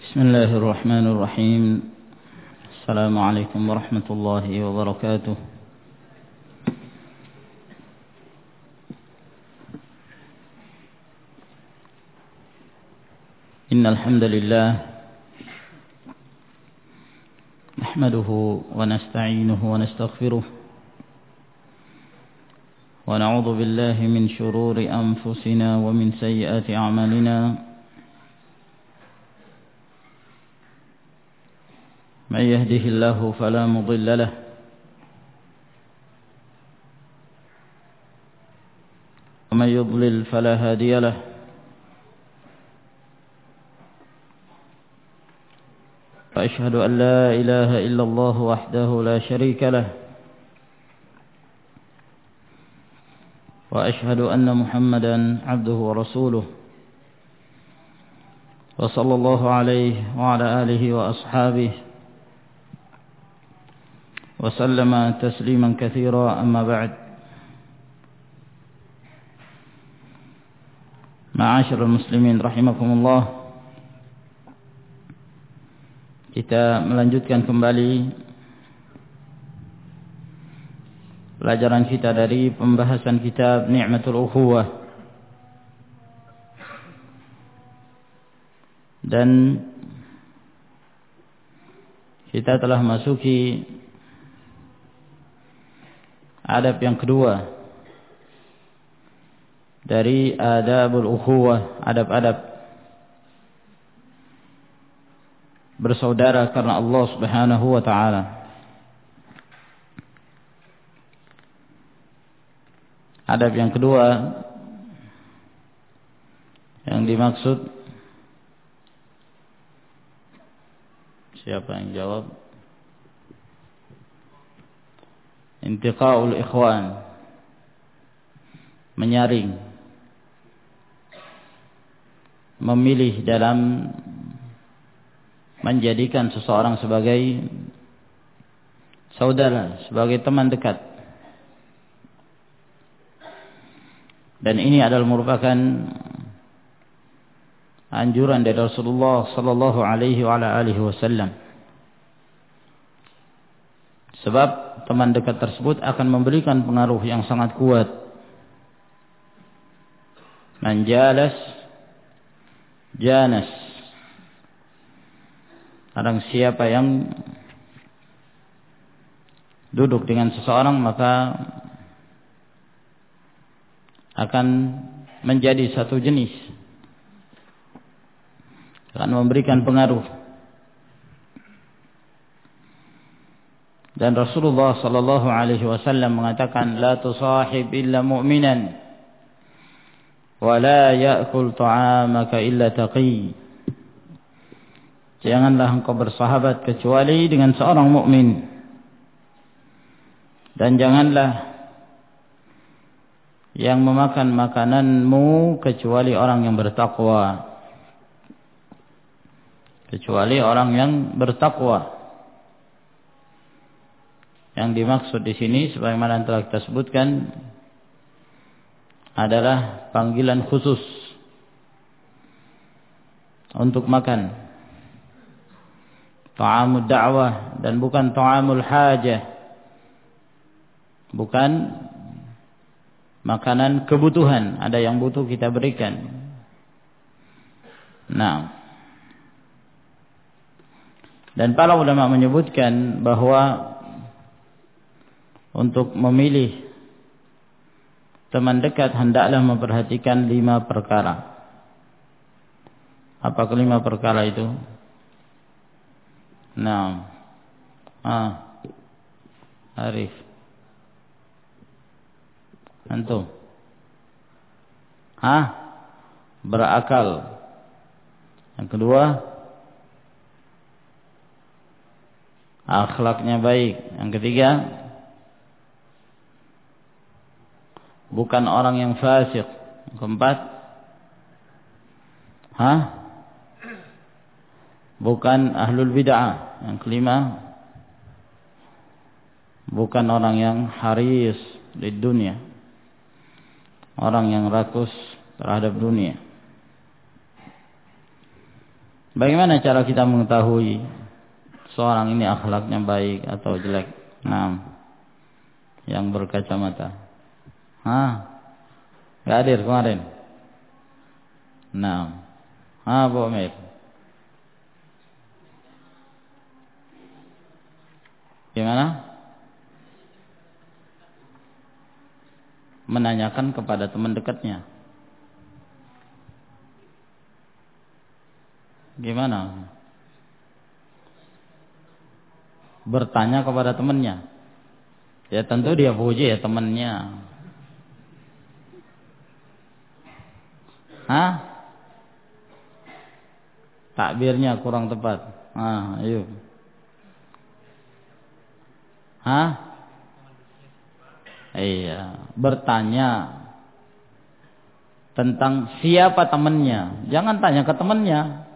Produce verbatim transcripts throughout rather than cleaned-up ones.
بسم الله الرحمن الرحيم. السلام عليكم ورحمة الله وبركاته. إن الحمد لله نحمده ونستعينه ونستغفره ونعوذ بالله من شرور أنفسنا ومن سيئات أعمالنا. من يهده الله فلا مضل له ومن يضلل فلا هادي له. وأشهد أن لا إله إلا الله وحده لا شريك له وأشهد أن محمدا عبده ورسوله وصلى الله عليه وعلى آله وأصحابه وسلم تسليما كثيرا. أما بعد، معاشر المسلمين rahimakumullah, kita melanjutkan kembali pelajaran kita dari pembahasan kitab Ni'matul Ukhuwah, dan kita telah masuki adab yang kedua dari adabul ukhuwah, adab-adab bersaudara karena Allah Subhanahu wa taala. Adab yang kedua yang dimaksud, siapa yang jawab? Intiqaul ikhwan, menyaring, memilih dalam menjadikan seseorang sebagai saudara, sebagai teman dekat. Dan ini adalah merupakan anjuran dari Rasulullah sallallahu alaihi wa ala alihi wasallam. Sebab teman dekat tersebut akan memberikan pengaruh yang sangat kuat. Man jalas janas. Barang siapa yang duduk dengan seseorang maka akan menjadi satu jenis, akan memberikan pengaruh. Dan Rasulullah sallallahu alaihi wasallam mengatakan, la tusahib illa mu'minan wa la ya'kul ta'amaka illa taqi. Janganlah engkau bersahabat kecuali dengan seorang mukmin, dan janganlah yang memakan makananmu kecuali orang yang bertakwa, kecuali orang yang bertakwa. Yang dimaksud di sini sebagaimana yang telah kita sebutkan adalah panggilan khusus untuk makan, ta'amud da'wah, dan bukan ta'amul hajah, bukan makanan kebutuhan. Ada yang butuh kita berikan. Nah, dan para ulama menyebutkan bahwa untuk memilih teman dekat hendaklah memperhatikan lima perkara. Apa kelima perkara itu? Nah, ah, Arif, antum, hah? Berakal. Yang kedua, akhlaknya baik. Yang ketiga, bukan orang yang fasik. Keempat, hah? Bukan ahlul bid'ah. Yang kelima, bukan orang yang haris di dunia, orang yang rakus terhadap dunia. Bagaimana cara kita mengetahui seorang ini akhlaknya baik atau jelek? Nah, yang berkacamata. Hah? Gak hadir kemarin. Nah, ah, Bu Amir. Gimana? Menanyakan kepada teman dekatnya. Gimana? Bertanya kepada temannya. Ya tentu dia puji ya temannya. Hah? Takbirnya kurang tepat. Ah, ayo. Hah? Iya, bertanya tentang siapa temannya. Jangan tanya ke temannya.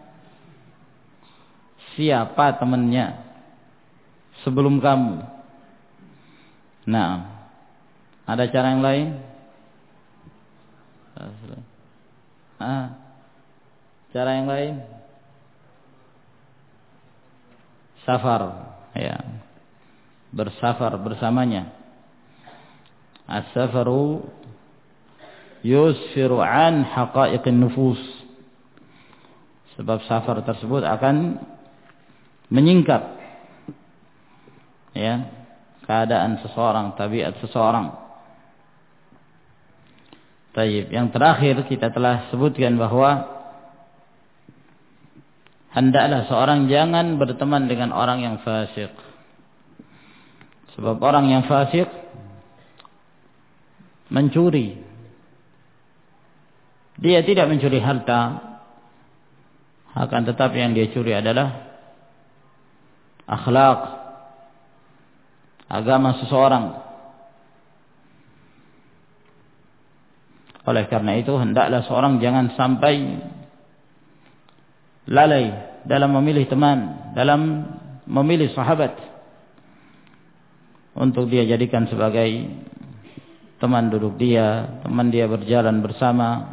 Siapa temannya sebelum kamu? Nah, ada cara yang lain? Ah, cara yang lain? Safar, ya, bersafar bersamanya. As-safaru yusfiru an haqa'iqin nufus. Sebab safar tersebut akan menyingkap ya keadaan seseorang, tabiat seseorang. Taib. Yang terakhir kita telah sebutkan bahwa hendaklah seorang jangan berteman dengan orang yang fasik. Sebab orang yang fasik mencuri. Dia tidak mencuri harta, akan tetapi yang dia curi adalah akhlak, agama seseorang. Oleh karena itu hendaklah seorang jangan sampai lalai dalam memilih teman, dalam memilih sahabat untuk dia jadikan sebagai teman duduk dia, teman dia berjalan bersama.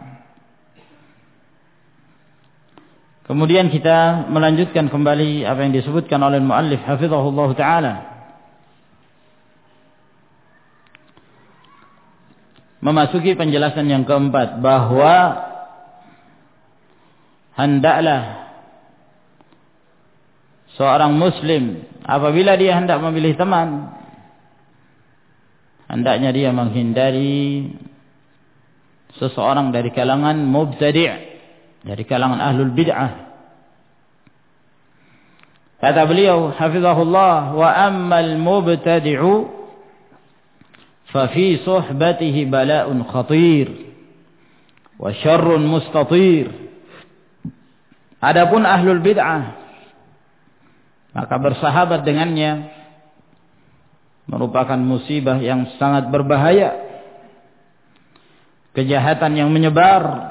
Kemudian kita melanjutkan kembali apa yang disebutkan oleh muallif hafizahullah taala. Memasuki penjelasan yang keempat bahwa hendaklah seorang muslim apabila dia hendak memilih teman, hendaknya dia menghindari seseorang dari kalangan mubtadi', dari kalangan ahlul bid'ah. Kata beliau hafizahullah, wa ammal mubtadi'u fa fi suhbatihi bala'un khatir wa syarrun mustatir. Adapun ahlul bid'ah, maka bersahabat dengannya merupakan musibah yang sangat berbahaya, kejahatan yang menyebar.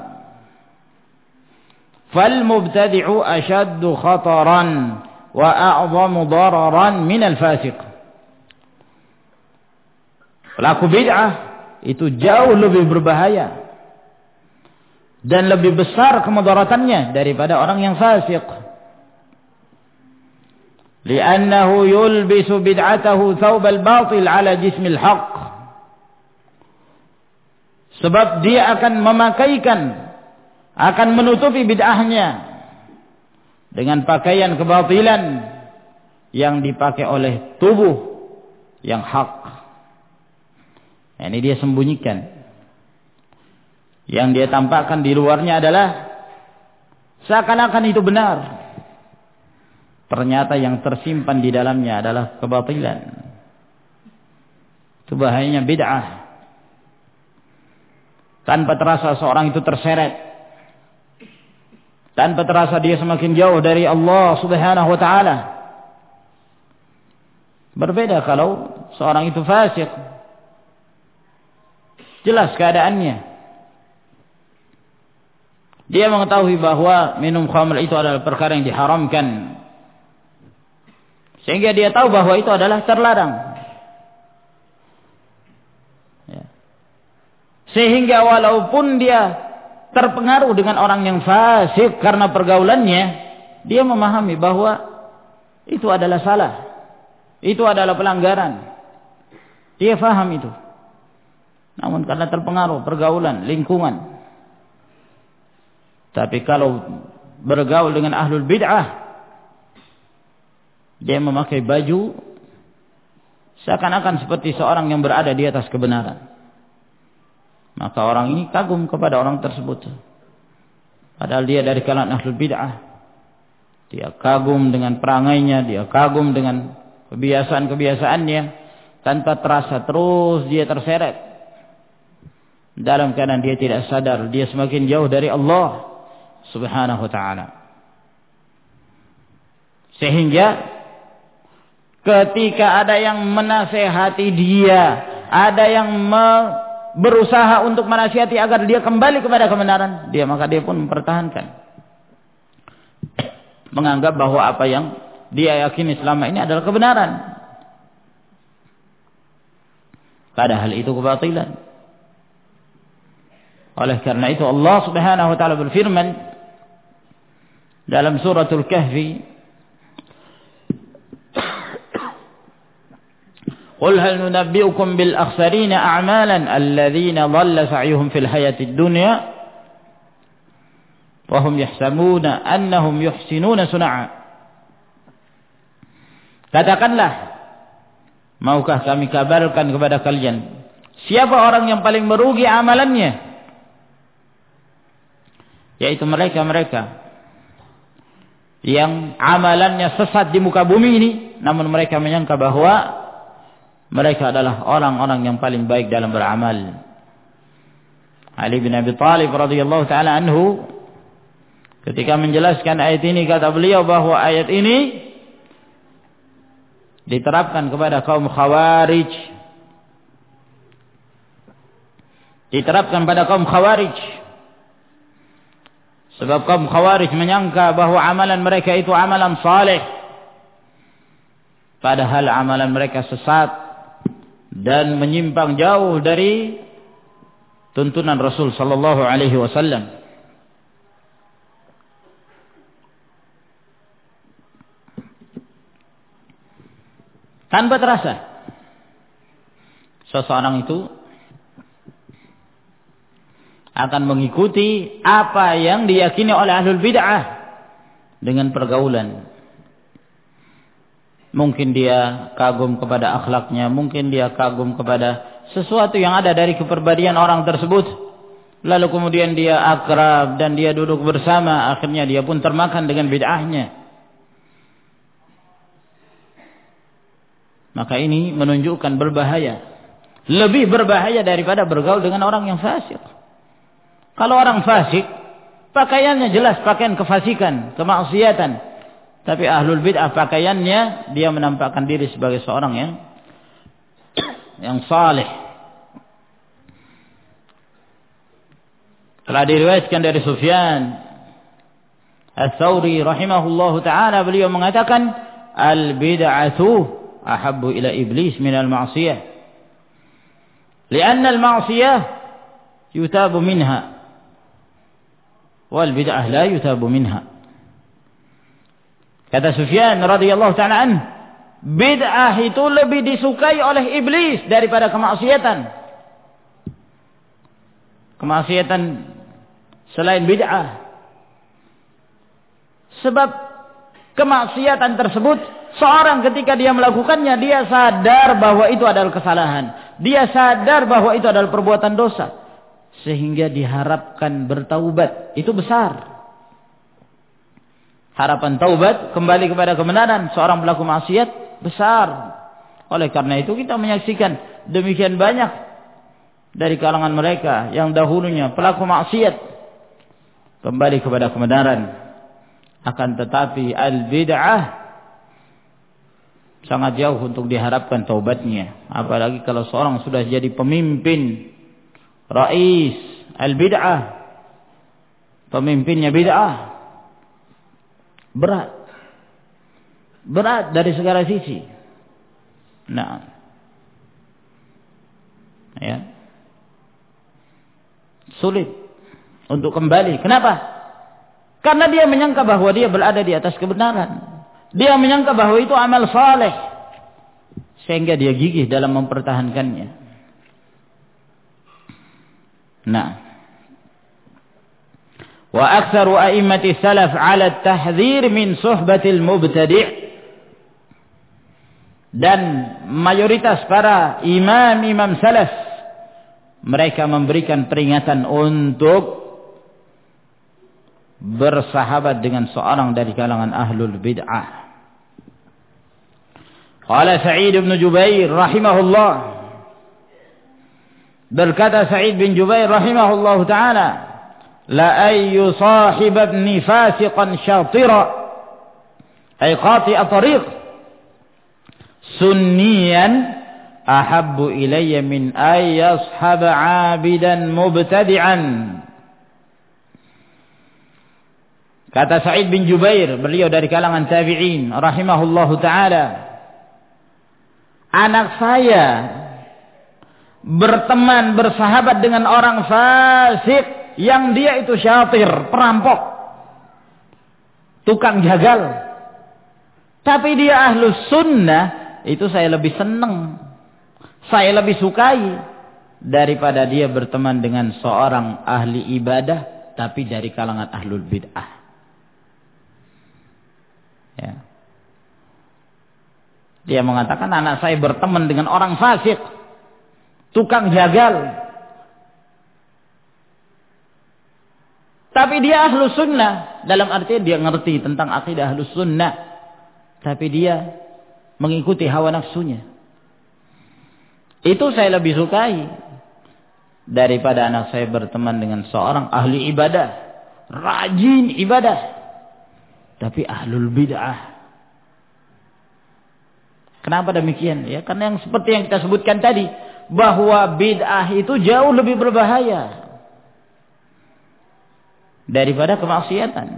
Fal mubtadi'u ashaddu khataran wa a'zamu dararan min al-fasiq. Pelaku bid'ah itu jauh lebih berbahaya dan lebih besar kemudaratannya daripada orang yang fasik. Li'annahu yulbisu bid'atahu thawbal batil ala jismil haqq. Sebab dia akan memakaikan, akan menutupi bid'ahnya dengan pakaian kebatilan yang dipakai oleh tubuh yang hak. Ini dia sembunyikan. Yang dia tampakkan di luarnya adalah seakan-akan itu benar. Ternyata yang tersimpan di dalamnya adalah kebatilan. Itu bahayanya bid'ah. Tanpa terasa seorang itu terseret. Tanpa terasa dia semakin jauh dari Allah Subhanahu wa taala. Berbeda kalau seorang itu fasik. Jelas keadaannya. Dia mengetahui bahwa minum khamr itu adalah perkara yang diharamkan. Sehingga dia tahu bahwa itu adalah terlarang. Ya. Sehingga walaupun dia terpengaruh dengan orang yang fasik karena pergaulannya, dia memahami bahwa itu adalah salah, itu adalah pelanggaran. Dia faham itu. Namun karena terpengaruh pergaulan, lingkungan. Tapi kalau bergaul dengan ahlul bid'ah, dia memakai baju seakan-akan seperti seorang yang berada di atas kebenaran. Maka orang ini kagum kepada orang tersebut. Padahal dia dari kalangan ahlul bid'ah. Dia kagum dengan perangainya, dia kagum dengan kebiasaan-kebiasaannya. Tanpa terasa terus dia terseret. Dalam keadaan dia tidak sadar, dia semakin jauh dari Allah Subhanahu wa ta'ala. Sehingga ketika ada yang menasehati dia, ada yang me berusaha untuk menasihati agar dia kembali kepada kebenaran, dia maka dia pun mempertahankan. Menganggap bahwa apa yang dia yakini selama ini adalah kebenaran. Padahal itu kebatilan. Oleh karena itu Allah Subhanahu wa ta'ala berfirman dalam suratul Kahfi, "Qul hal nunabbi'ukum bil akhsarina a'malan alladhina dhalla sa'yuhum fil hayatid dunya wa hum yahsabuna annahum yuhsinuna sun'a." Katakanlah, maukah kami kabarkan kepada kalian siapa orang yang paling merugi amalannya? Yaitu mereka-mereka yang amalannya sesat di muka bumi ini, namun mereka menyangka bahwa mereka adalah orang-orang yang paling baik dalam beramal. Ali bin Abi Thalib radhiyallahu taala anhu ketika menjelaskan ayat ini, kata beliau bahwa ayat ini diterapkan kepada kaum Khawarij. Diterapkan pada kaum Khawarij. Sebab kaum Khawarij menyangka bahwa amalan mereka itu amalan saleh. Padahal amalan mereka sesat dan menyimpang jauh dari tuntunan Rasul sallallahu alaihi wasallam. Tanpa terasa, seseorang itu akan mengikuti apa yang diyakini oleh ahlul bid'ah dengan pergaulan. Mungkin dia kagum kepada akhlaknya, mungkin dia kagum kepada sesuatu yang ada dari kepribadian orang tersebut. Lalu kemudian dia akrab dan dia duduk bersama, akhirnya dia pun termakan dengan bid'ahnya. Maka ini menunjukkan berbahaya. Lebih berbahaya daripada bergaul dengan orang yang fasik. Kalau orang fasik, pakaiannya jelas pakaian kefasikan, kemaksiatan. Tapi ahlul bid'ah pakaiannya dia menampakkan diri sebagai seorang yang yang saleh. Telah diriwayatkan dari Sufyan Ats-Tsauri rahimahullahu taala, beliau mengatakan, al-bid'atu ahabbu ila iblis min al-ma'siyah. Lianna al-ma'siyah yutabu minha wal bid'ah la yutabu minha. Kata Sufyan radhiyallahu ta'ala an, bid'ah itu lebih disukai oleh iblis daripada kemaksiatan. Kemaksiatan selain bid'ah. Sebab kemaksiatan tersebut, seorang ketika dia melakukannya, dia sadar bahwa itu adalah kesalahan. Dia sadar bahwa itu adalah perbuatan dosa. Sehingga diharapkan bertaubat. Itu besar. Harapan taubat, kembali kepada kebenaran seorang pelaku maksiat, besar. Oleh karena itu kita menyaksikan demikian banyak dari kalangan mereka yang dahulunya pelaku maksiat kembali kepada kebenaran. Akan tetapi al-bid'ah sangat jauh untuk diharapkan taubatnya. Apalagi kalau seorang sudah jadi pemimpin, rais al-bid'ah, pemimpinnya bid'ah, berat. Berat dari segala sisi. Nah. Ya. Sulit untuk kembali. Kenapa? Karena dia menyangka bahwa dia berada di atas kebenaran. Dia menyangka bahwa itu amal saleh. Sehingga dia gigih dalam mempertahankannya. Nah. Wa aktsaru a'immati salaf 'ala at-tahdhir min suhbatil mubtadi'. Dan mayoritas para imam-imam salaf mereka memberikan peringatan untuk bersahabat dengan seorang dari kalangan ahlul bid'ah. Qala Sa'id bin Jubair rahimahullah, berkata Sa'id bin Jubair rahimahullah taala, la ayyu sahib ibni fasiqan syatira ay qati'a tariq sunniyan ahabbu ilayya min ay yashhaba 'abidan mubtadi'an. Kata Sa'id bin Jubair, beliau dari kalangan tabi'in rahimahullahu taala, anak saya berteman bersahabat dengan orang fasik yang dia itu syatir, perampok, tukang jagal, tapi dia ahlus sunnah, itu saya lebih senang, saya lebih sukai daripada dia berteman dengan seorang ahli ibadah tapi dari kalangan ahlul bid'ah. Ya. Dia mengatakan anak saya berteman dengan orang fasik, tukang jagal, tapi dia ahlus sunnah, dalam arti dia ngerti tentang akidah ahlus sunnah, tapi dia mengikuti hawa nafsunya. Itu saya lebih sukai daripada anak saya berteman dengan seorang ahli ibadah, rajin ibadah, tapi ahlul bid'ah. Kenapa demikian? Ya, karena yang seperti yang kita sebutkan tadi, bahwa bid'ah itu jauh lebih berbahaya daripada kemaksiatan.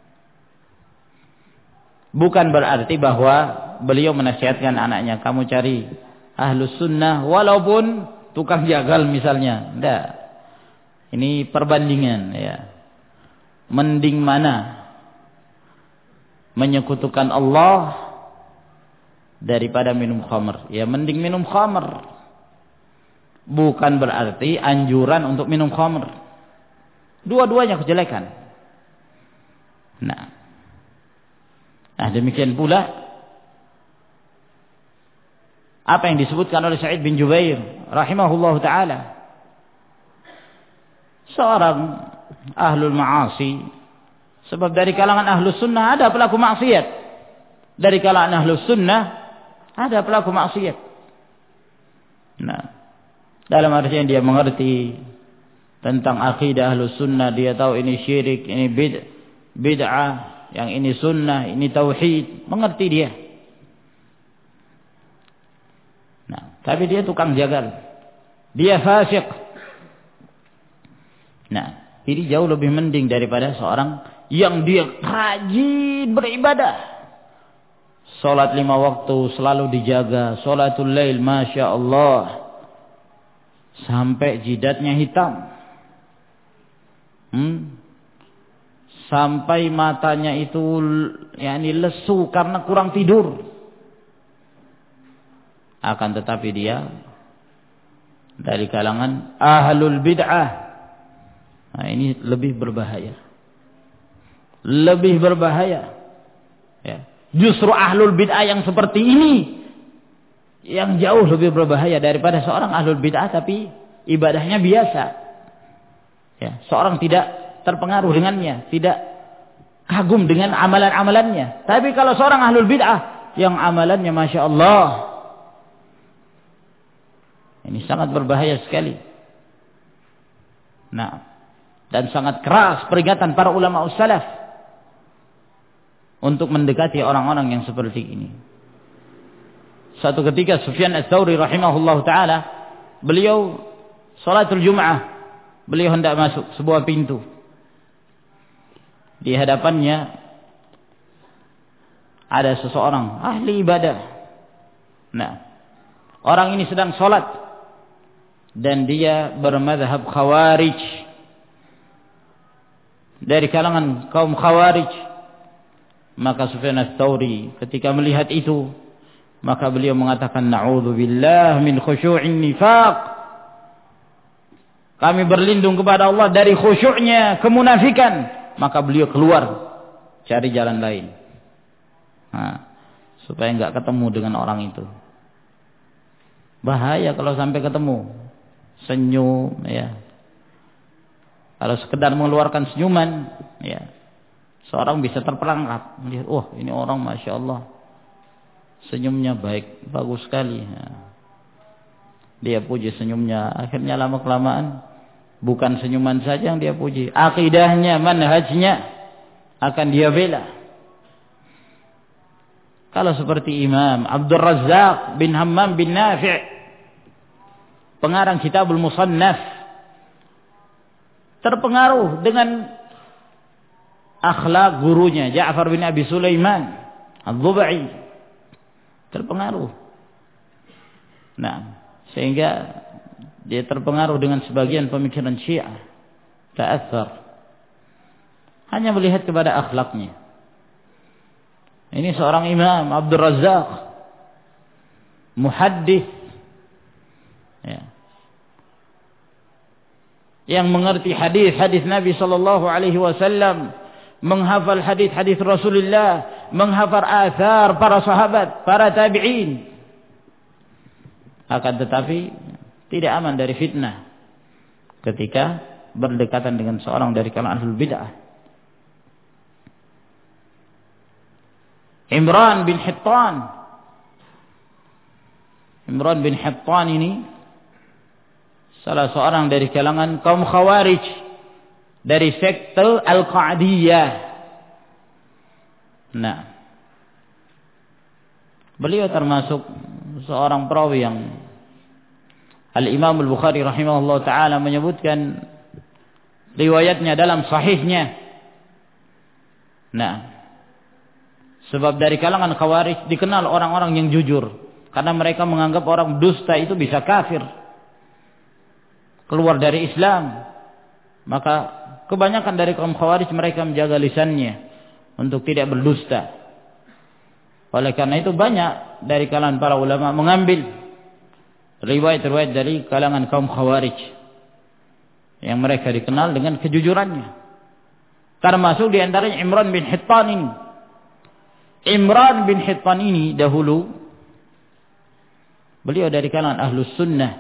Bukan berarti bahwa beliau menasihatkan anaknya, kamu cari ahlus sunnah walaupun tukang jagal misalnya. Tidak. Ini perbandingan, ya. Mending mana menyekutukan Allah daripada minum khamr. Ya, mending minum khamr. Bukan berarti anjuran untuk minum khamr. Dua-duanya kejelekan. Nah. Nah, demikian pula apa yang disebutkan oleh Sa'id bin Jubair rahimahullah ta'ala. Seorang ahlul ma'asi, sebab dari kalangan ahlus sunnah ada pelaku maksiat. Dari kalangan ahlus sunnah ada pelaku maksiat. Nah, dalam artian dia mengerti tentang akidah ahlus sunnah, dia tahu ini syirik, ini bid' bid'ah, yang ini sunnah, ini tauhid, mengerti dia. Nah, tapi dia tukang jagal, dia fasik. Nah, ini jauh lebih mending daripada seorang yang dia rajin beribadah, salat lima waktu selalu dijaga, salatul lail masya Allah, sampai jidatnya hitam, hmm? sampai matanya itu yakni lesu karena kurang tidur. Akan tetapi dia dari kalangan ahlul bid'ah. Nah, ini lebih berbahaya. Lebih berbahaya. Ya. Justru ahlul bid'ah yang seperti ini yang jauh lebih berbahaya daripada seorang ahlul bid'ah tapi ibadahnya biasa. Ya, seorang tidak terpengaruh dengannya, tidak kagum dengan amalan-amalannya. Tapi kalau seorang ahlul bid'ah yang amalannya masya Allah, ini sangat berbahaya sekali. Nah, dan sangat keras peringatan para ulama salaf untuk mendekati orang-orang yang seperti ini. Suatu ketika Sufyan Ats-Tsauri rahimahullah taala, beliau salatul Jum'ah, beliau hendak masuk sebuah pintu. Di hadapannya ada seseorang ahli ibadah. Nah, orang ini sedang sholat dan dia bermadhab khawarij. dari kalangan kaum Khawarij. Maka Sufyan ats-Tsauri ketika melihat itu, maka beliau mengatakan, na'udzubillah min khusyu'in nifaq. Kami berlindung kepada Allah dari khusyuknya kemunafikan. Maka beliau keluar cari jalan lain. Nah, supaya enggak ketemu dengan orang itu. Bahaya kalau sampai ketemu. Senyum, ya. Kalau sekedar mengeluarkan senyuman, ya, seorang bisa terperangkap. Melihat, wah, ini orang Masya Allah, senyumnya baik, bagus sekali. Ya. Dia puji senyumnya. Akhirnya lama kelamaan, bukan senyuman saja yang dia puji, akidahnya, manhajnya akan dia bela. Kalau seperti Imam Abdul Razzaq bin Hammam bin Nafi', pengarang Kitabul Musannaf, terpengaruh dengan akhlak gurunya Ja'far bin Abi Sulaiman Adz-Dzubai, terpengaruh. Nah, sehingga dia terpengaruh dengan sebagian pemikiran Syiah, ta'athar, hanya melihat kepada akhlaknya. Ini seorang Imam Abdul Razzaq, muhaddits, ya, yang mengerti hadis-hadis Nabi sallallahu alaihi wasallam, menghafal hadis-hadis Rasulullah, menghafal athar para sahabat, para tabi'in. Akan tetapi tidak aman dari fitnah ketika berdekatan dengan seorang dari kalangan ahlul bid'ah. Imran bin Hittan. Imran bin Hittan ini salah seorang dari kalangan kaum Khawarij dari sekte Al-Qa'diyah. Nah, beliau termasuk seorang perawi yang Al-Imam Al-Bukhari rahimahullah ta'ala menyebutkan riwayatnya dalam sahihnya. Nah, sebab dari kalangan Khawarij dikenal orang-orang yang jujur, karena mereka menganggap orang dusta itu bisa kafir, keluar dari Islam. Maka kebanyakan dari kaum Khawarij mereka menjaga lisannya untuk tidak berdusta. Oleh karena itu banyak dari kalangan para ulama mengambil riwayat-riwayat dari kalangan kaum Khawarij yang mereka dikenal dengan kejujurannya. Termasuk di antaranya Imran bin Hittan ini. Imran bin Hittan ini dahulu beliau dari kalangan Ahlus Sunnah.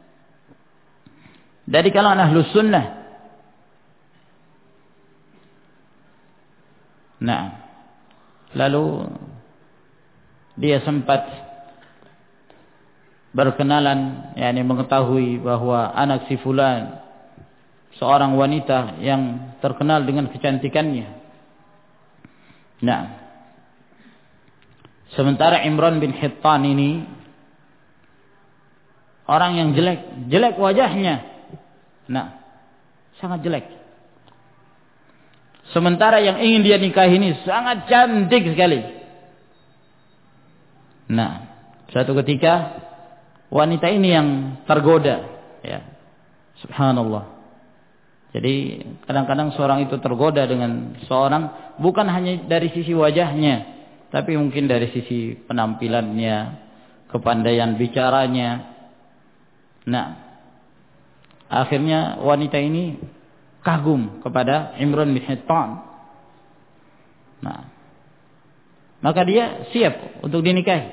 Dari kalangan Ahlus Sunnah. Nah, lalu dia sempat berkenalan, yakni mengetahui bahwa anak si fulan seorang wanita yang terkenal dengan kecantikannya. Nah, sementara Imran bin Hittan ini orang yang jelek, jelek wajahnya. Nah, sangat jelek. Sementara yang ingin dia nikahi ini sangat cantik sekali. Nah, suatu ketika wanita ini yang tergoda, ya. Subhanallah. Jadi kadang-kadang seorang itu tergoda dengan seorang bukan hanya dari sisi wajahnya, tapi mungkin dari sisi penampilannya, kepandaian bicaranya. Nah, akhirnya wanita ini kagum kepada Imran bin Hittan. Nah, maka dia siap untuk dinikahi.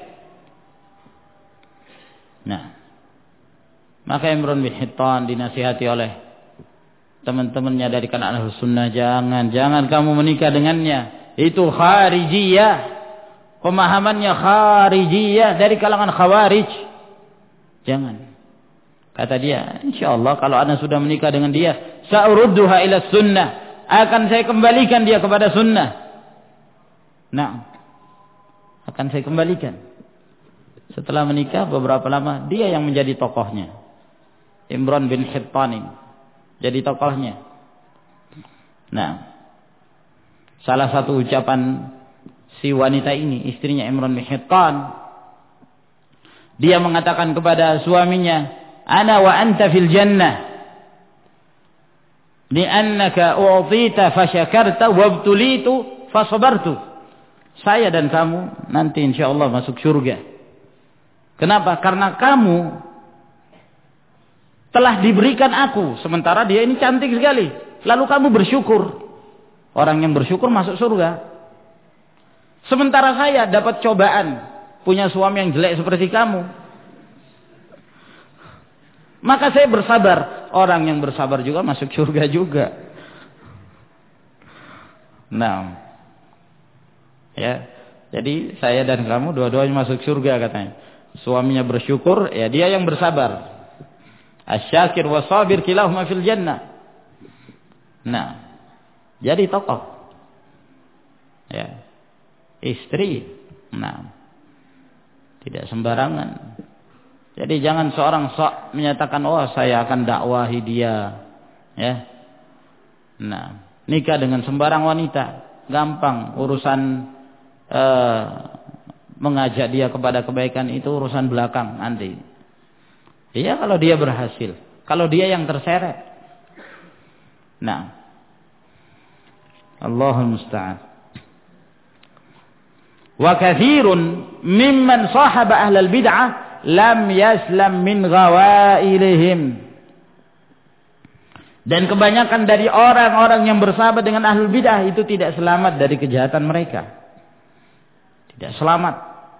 Nah, maka Imran bin Hittan dinasihati oleh teman-temannya dari kalangan Ahlus Sunnah, jangan, jangan kamu menikah dengannya. Itu kharijiyah, pemahamannya kharijiyah dari kalangan Khawarij. Jangan. Kata dia, insyaallah kalau anda sudah menikah dengan dia, sa'urudduha ila sunnah, akan saya kembalikan dia kepada sunnah. Nah, akan saya kembalikan. Setelah menikah beberapa lama, dia yang menjadi tokohnya. Imran bin Hittan jadi tokohnya. Nah, salah satu ucapan si wanita ini, istrinya Imran bin Hittan, dia mengatakan kepada suaminya, ana wa anta fil jannah. li'annaka u'tita fasyakarta wabtulitu fasabartu. Saya dan kamu nanti insyaallah masuk surga. Kenapa? Karena kamu telah diberikan aku, sementara dia ini cantik sekali. Lalu kamu bersyukur. Orang yang bersyukur masuk surga. Sementara saya dapat cobaan, punya suami yang jelek seperti kamu, maka saya bersabar. Orang yang bersabar juga masuk surga juga. Nah, ya, jadi saya dan kamu dua-duanya masuk surga katanya. Suaminya bersyukur, ya dia yang bersabar. Asyakir wa sabir kilahuma fil jannah. Nah, jadi tokoh. Ya. Istri. Nah. Tidak sembarangan. Jadi jangan seorang sok menyatakan, "Oh, saya akan dakwahi dia." Ya. Nah, nikah dengan sembarang wanita, gampang. Urusan eh, mengajak dia kepada kebaikan itu urusan belakang nanti. Iya kalau dia berhasil. Kalau dia yang terseret. Nah. Allahul musta'an. Wa katsirun mimman sahaba ahlal bid'ah lam yaslam min ghawailihim. Dan kebanyakan dari orang-orang yang bersahabat dengan ahlul bid'ah itu tidak selamat dari kejahatan mereka. Tidak selamat.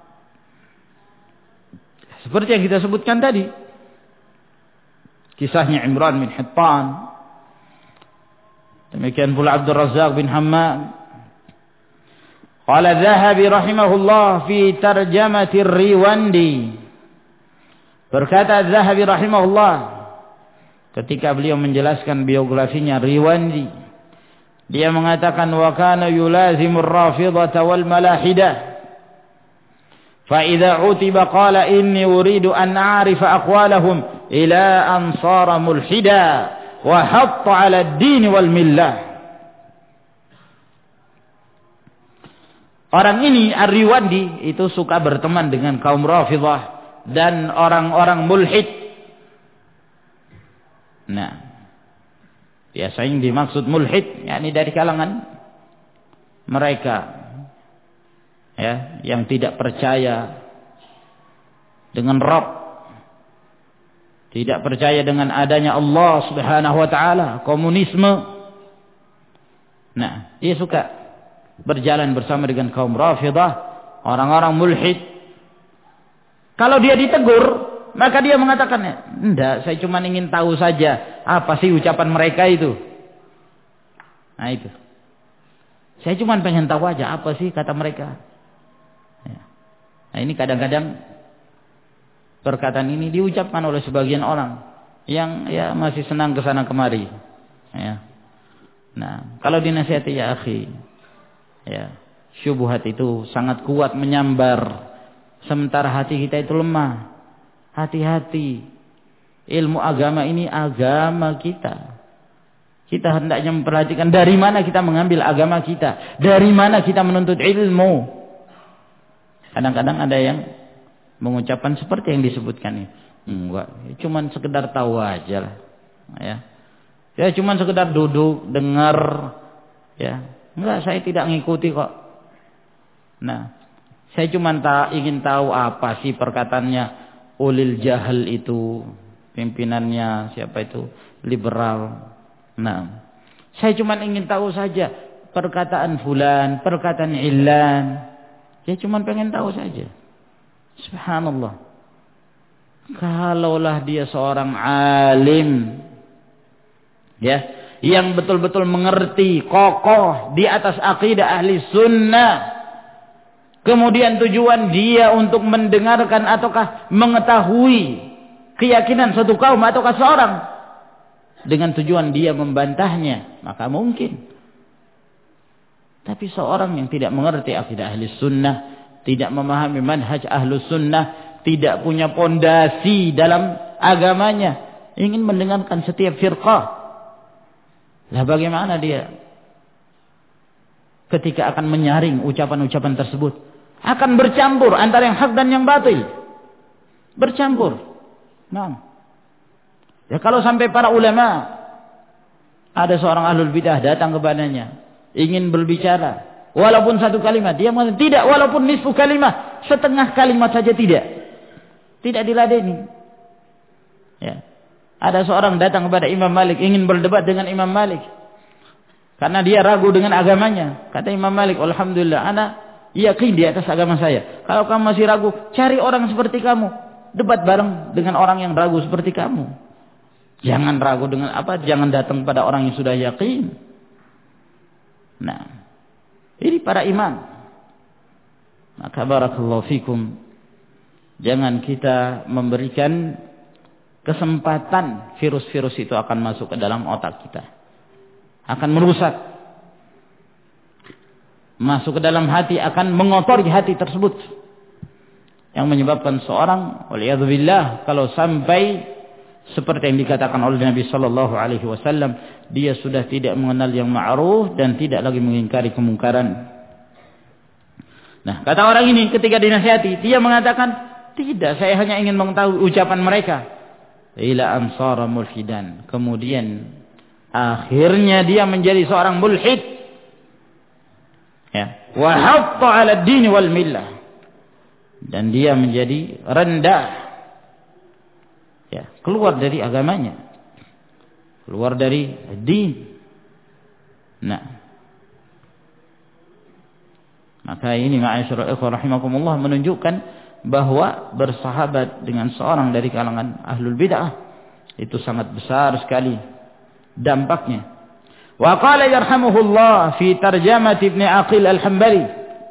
Seperti yang kita sebutkan tadi. Kisahnya Imran bin Hittan. Demikian pula Abdul Razzaq bin Hammam. Qala Dzahabi rahimahullah fi tarjamati Riwandi. Berkata Dzahabi rahimahullah ketika beliau menjelaskan biografinya Riwandi, dia mengatakan wa kana yulazimur rafidhata wal malahidah. Fa idza utiba qala inni uridu an a'rifa aqwalahum ila ansara mulhida wa hatta 'ala ad-din wal millah. Orang ini Ar-Riwandi itu suka berteman dengan kaum Rafidhah dan orang-orang mulhid. Nah, biasanya yang dimaksud mulhid yakni dari kalangan mereka ya yang tidak percaya dengan Rabb, tidak percaya dengan adanya Allah Subhanahu wa taala, komunisme. Nah, dia suka berjalan bersama dengan kaum Rafidhah, orang-orang mulhid. Kalau dia ditegur, maka dia mengatakan, "Enggak, saya cuma ingin tahu saja apa sih ucapan mereka itu." Nah, itu. Saya cuma pengen tahu aja apa sih kata mereka. Nah, ini kadang-kadang perkataan ini diucapkan oleh sebagian orang yang ya masih senang ke sana kemari. Ya. Nah, kalau dinasihati ya akhi, ya, syubhat itu sangat kuat menyambar, sementara hati kita itu lemah. Hati-hati. Ilmu agama ini agama kita. Kita hendaknya memperhatikan dari mana kita mengambil agama kita, dari mana kita menuntut ilmu. Kadang-kadang ada yang mengucapkan seperti yang disebutkan ini. Enggak, cuman sekedar tahu aja lah. Ya. Ya cuman sekedar duduk, dengar, ya. Enggak, saya tidak ngikuti kok. Nah, saya cuma ta ingin tahu apa sih perkataannya ulil jahal itu, pimpinannya siapa itu, liberal. Nah, saya cuma ingin tahu saja perkataan fulan, perkataan illan. Saya cuma pengen tahu saja. Subhanallah. Kalaulah dia seorang alim, ya, yang betul-betul mengerti, kokoh di atas akidah ahli sunnah, kemudian tujuan dia untuk mendengarkan ataukah mengetahui keyakinan suatu kaum ataukah seorang, dengan tujuan dia membantahnya, maka mungkin. Tapi seorang yang tidak mengerti akidah ahli sunnah, tidak memahami manhaj ahli sunnah, tidak punya pondasi dalam agamanya, ingin mendengarkan setiap firqah, lah bagaimana dia ketika akan menyaring ucapan-ucapan tersebut? Akan bercampur antara yang hak dan yang batil. Bercampur. Nah, ya kalau sampai para ulama Ada seorang ahlul bidah datang kepadanya, ingin berbicara, walaupun satu kalimat, dia mengatakan tidak, walaupun nisfu kalimat, setengah kalimat saja tidak. Tidak diladeni. Ya. Ada seorang datang kepada Imam Malik, ingin berdebat dengan Imam Malik. Karena dia ragu dengan agamanya. Kata Imam Malik, alhamdulillah, ana yakin di atas agama saya. Kalau kamu masih ragu, cari orang seperti kamu. Debat bareng dengan orang yang ragu seperti kamu. Jangan ragu dengan apa? Jangan datang pada orang yang sudah yakin. Nah, ini para imam. Maka barakallahu fikum, jangan kita memberikan kesempatan virus-virus itu akan masuk ke dalam otak kita. Akan merusak. Masuk ke dalam hati, akan mengotori hati tersebut. Yang menyebabkan seorang, waliyadzubillah, kalau sampai seperti yang dikatakan oleh Nabi sallallahu alaihi wasallam, dia sudah tidak mengenal yang ma'ruf dan tidak lagi mengingkari kemungkaran. Nah, kata orang ini ketika dinasihati, dia mengatakan, tidak, saya hanya ingin mengetahui ucapan mereka. Ila ansara mulhidan. Kemudian akhirnya dia menjadi seorang mulhid. Ya, wa hatta 'ala ad-din wal millah. Dan dia menjadi rendah. Ya, keluar dari agamanya. Keluar dari din. Nah. Maka ini ma'asyiral ikhwah rahimakumullah menunjukkan bahwa bersahabat dengan seorang dari kalangan ahlul bid'ah itu sangat besar sekali dampaknya. Wa qala yarhamuhullah fi tarjamat Ibnu Aqil Al-Hanbali.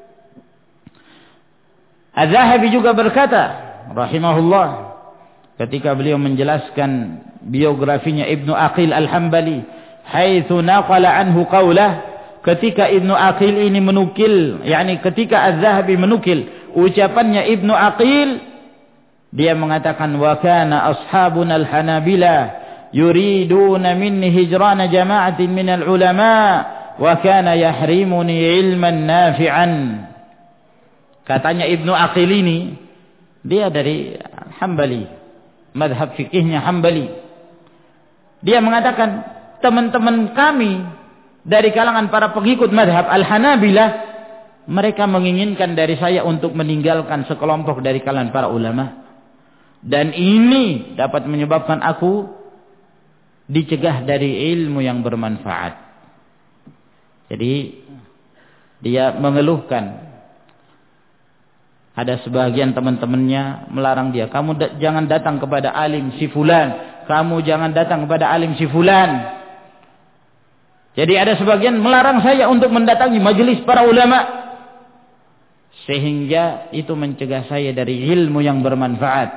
Az-Zahabi juga berkata rahimahullah ketika beliau menjelaskan biografinya Ibnu Aqil Al-Hanbali, haitsu naqala anhu qawlah, ketika Ibnu Aqil ini menukil, yakni ketika Az-Zahabi menukil ucapannya Ibnu Aqil, dia mengatakan wa kana ashabuna al-Hanabila yuriduna minni hijrana jama'atin min al-ulama wa kana yahrimuni ilman nafi'an. Katanya Ibnu Aqil ini, dia dari Hanbali, mazhab fikihnya Hanbali. Dia mengatakan teman-teman kami dari kalangan para pengikut mazhab Al-Hanabilah, mereka menginginkan dari saya untuk meninggalkan sekelompok dari kalangan para ulama. Dan ini dapat menyebabkan aku dicegah dari ilmu yang bermanfaat. Jadi dia mengeluhkan, ada sebagian teman-temannya melarang dia, kamu da jangan datang kepada alim si fulan, kamu jangan datang kepada alim si fulan. Jadi ada sebagian melarang saya untuk mendatangi majelis para ulama, sehingga itu mencegah saya dari ilmu yang bermanfaat.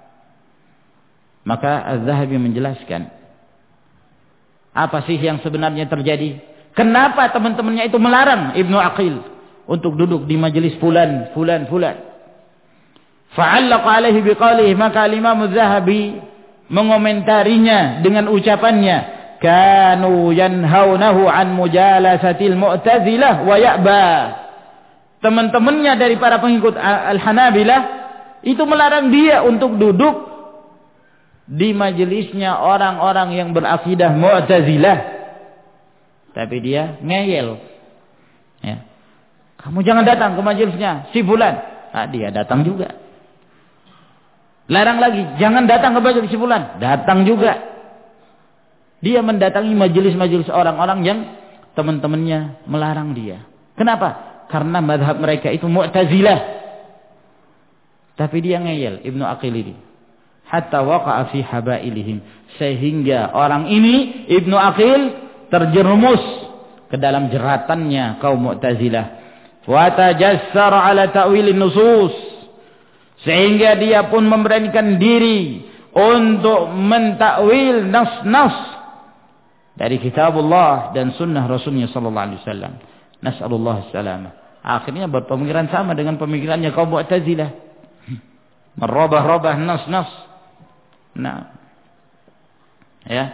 Maka Az-Zahabi menjelaskan apa sih yang sebenarnya terjadi, kenapa teman-temannya itu melarang Ibnu Aqil untuk duduk di majelis fulan, fulan, fulan. Fa'allaqa alaihi biqalihi, maka Imam Az-Zahabi mengomentarinya dengan ucapannya, kanu yanhaunahu an mujalasatil mu'tazilah wa ya'ba. Teman-temannya dari para pengikut Al-Hanabilah itu melarang dia untuk duduk di majelisnya orang-orang yang berakidah Mu'tazilah, tapi dia ngeyel. Ya. Kamu jangan datang ke majelisnya si fulan. Ah, dia datang juga. Larang lagi, jangan datang ke majelis si fulan. Datang juga. Dia mendatangi majelis-majelis orang-orang yang teman-temannya melarang dia. Kenapa? Karena mazhab mereka itu Mu'tazilah. Tapi dia ngeyel, Ibnu Aqil ini. Hatta waqa'a fi habailihim, sehingga orang ini Ibnu Aqil terjerumus ke dalam jeratannya kaum Mu'tazilah. Wa tajassara ala ta'wilin nusus, sehingga dia pun memberanikan diri untuk mentakwil nas-nas dari kitabullah dan sunnah Rasulnya sallallahu alaihi wasallam. Nas'alullah salamah. Akhirnya berpemikiran sama dengan pemikirannya kaum Mu'tazilah. Merubah-rubah nas-nas. Nah. Ya.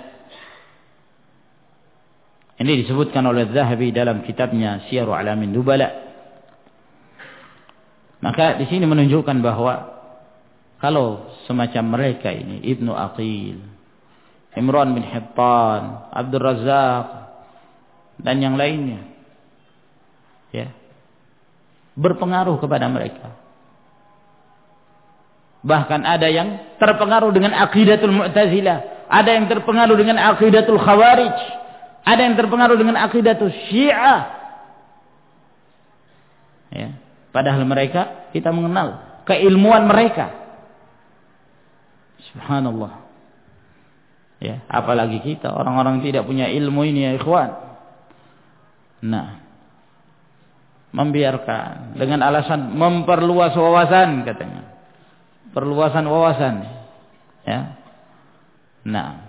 Ini disebutkan oleh Az-Zahabi dalam kitabnya Syiar A'lamin Nubala. Maka di sini menunjukkan bahwa kalau semacam mereka ini, Ibnu Aqil, Imran bin Hittan, Abdul Razzaq dan yang lainnya. Ya. Berpengaruh kepada mereka. Bahkan ada yang terpengaruh dengan aqidatul Mu'tazilah, ada yang terpengaruh dengan aqidatul Khawarij, ada yang terpengaruh dengan aqidatul Syiah. Ya. Padahal mereka, kita mengenal keilmuan mereka. Subhanallah. Ya, apalagi kita orang-orang tidak punya ilmu ini ya ikhwan. Nah, membiarkan dengan alasan memperluas wawasan katanya. Perluasan wawasan. Ya. Nah,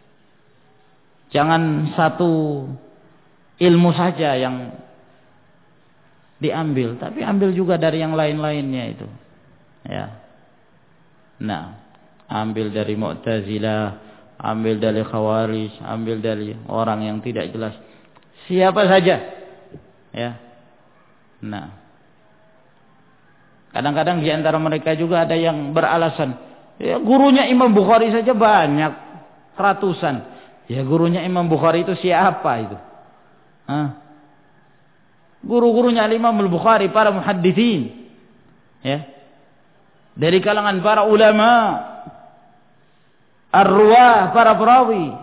jangan satu ilmu saja yang diambil, tapi ambil juga dari yang lain-lainnya itu. Ya. Nah, ambil dari Mu'tazilah, ambil dari Khawarij, ambil dari orang yang tidak jelas. Siapa saja. Ya. Nah. Kadang-kadang di antara mereka juga ada yang beralasan, ya gurunya Imam Bukhari saja banyak, ratusan. Ya gurunya Imam Bukhari itu siapa itu? Hah? Guru-gurunya Imam Al-Bukhari, para muhadditsin. Ya. Dari kalangan para ulama, ar-ruwah, para perawi.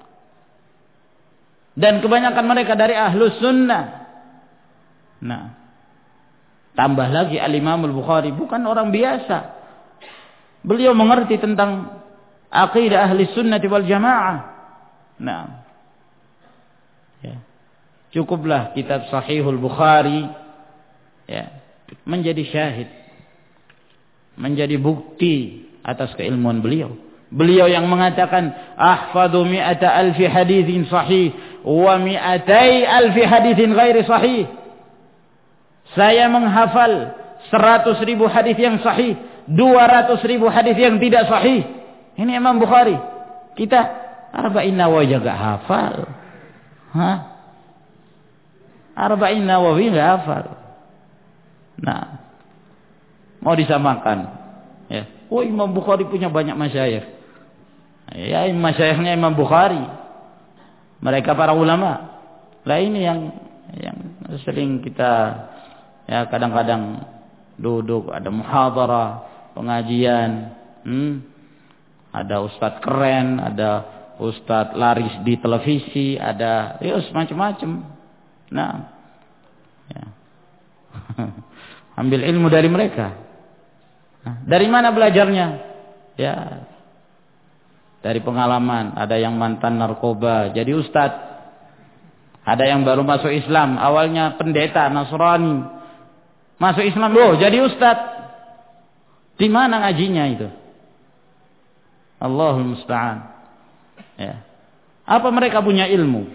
Dan kebanyakan mereka dari ahlus sunnah. Nah, tambah lagi Al-Imam Al-Bukhari bukan orang biasa. Beliau mengerti tentang aqidah ahli sunnah wal jamaah. Nah, ya. Cukuplah kitab Sahihul Bukhari ya, menjadi syahid, menjadi bukti atas keilmuan beliau. Beliau yang mengatakan ahfadhu mi'ata alfi hadithin sahih wa mi'atai alfi hadithin ghairi sahih. Saya menghafal seratus ribu hadis yang sahih, dua ratus ribu hadis yang tidak sahih. Ini Imam Bukhari. Kita Arba'in Nawawi juga hafal. Hah? Arba'in Nawawi enggak hafal. Nah, mau disamakan. Ya. Oh, Imam Bukhari punya banyak masyayikh. Ya, masyayikhnya Imam Bukhari. Mereka para ulama. Lah ini yang yang sering kita ya kadang-kadang duduk ada muhadarah, pengajian, hmm, ada ustadz keren, ada ustadz laris di televisi, ada ya macam-macam. Nah, ya. Ambil ilmu dari mereka. Nah, dari mana belajarnya? Ya, dari pengalaman. Ada yang mantan narkoba jadi ustadz, ada yang baru masuk Islam, awalnya pendeta Nasrani, masuk Islam, loh jadi ustadz. Di mana ngajinya itu? Allahul musta'an. Ya. Apa mereka punya ilmu?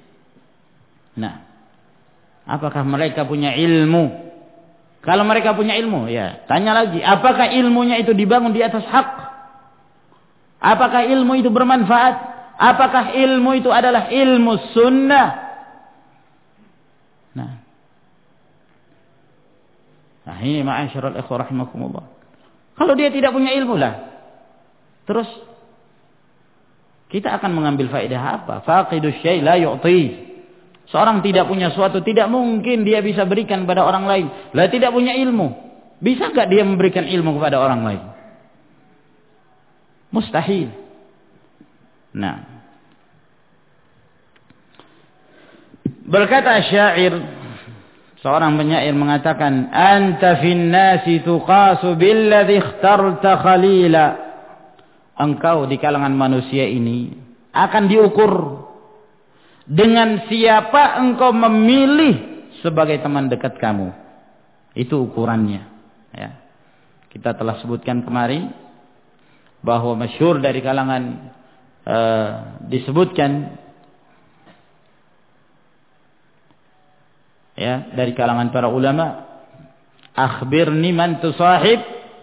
Nah, apakah mereka punya ilmu? Kalau mereka punya ilmu, ya tanya lagi, apakah ilmunya itu dibangun di atas hak? Apakah ilmu itu bermanfaat? Apakah ilmu itu adalah ilmu sunnah? Nah, nah ini ma'asyiral ikhwah rahimakumullah. Kalau dia tidak punya ilmu lah, terus kita akan mengambil faedah apa? Faqidus syai' la yu'ti. Seorang tidak punya suatu, tidak mungkin dia bisa berikan kepada orang lain. Lah tidak punya ilmu, bisa enggak dia memberikan ilmu kepada orang lain? Mustahil. Nah, berkata syair, seorang penyair mengatakan, anta fin nasi tuqasu billadhi ikhtarta khalila. Engkau di kalangan manusia ini akan diukur dengan siapa engkau memilih sebagai teman dekat kamu. Itu ukurannya. Ya. Kita telah sebutkan kemarin bahwa masyhur dari kalangan uh, disebutkan ya dari kalangan para ulama, akhbirni man tusahib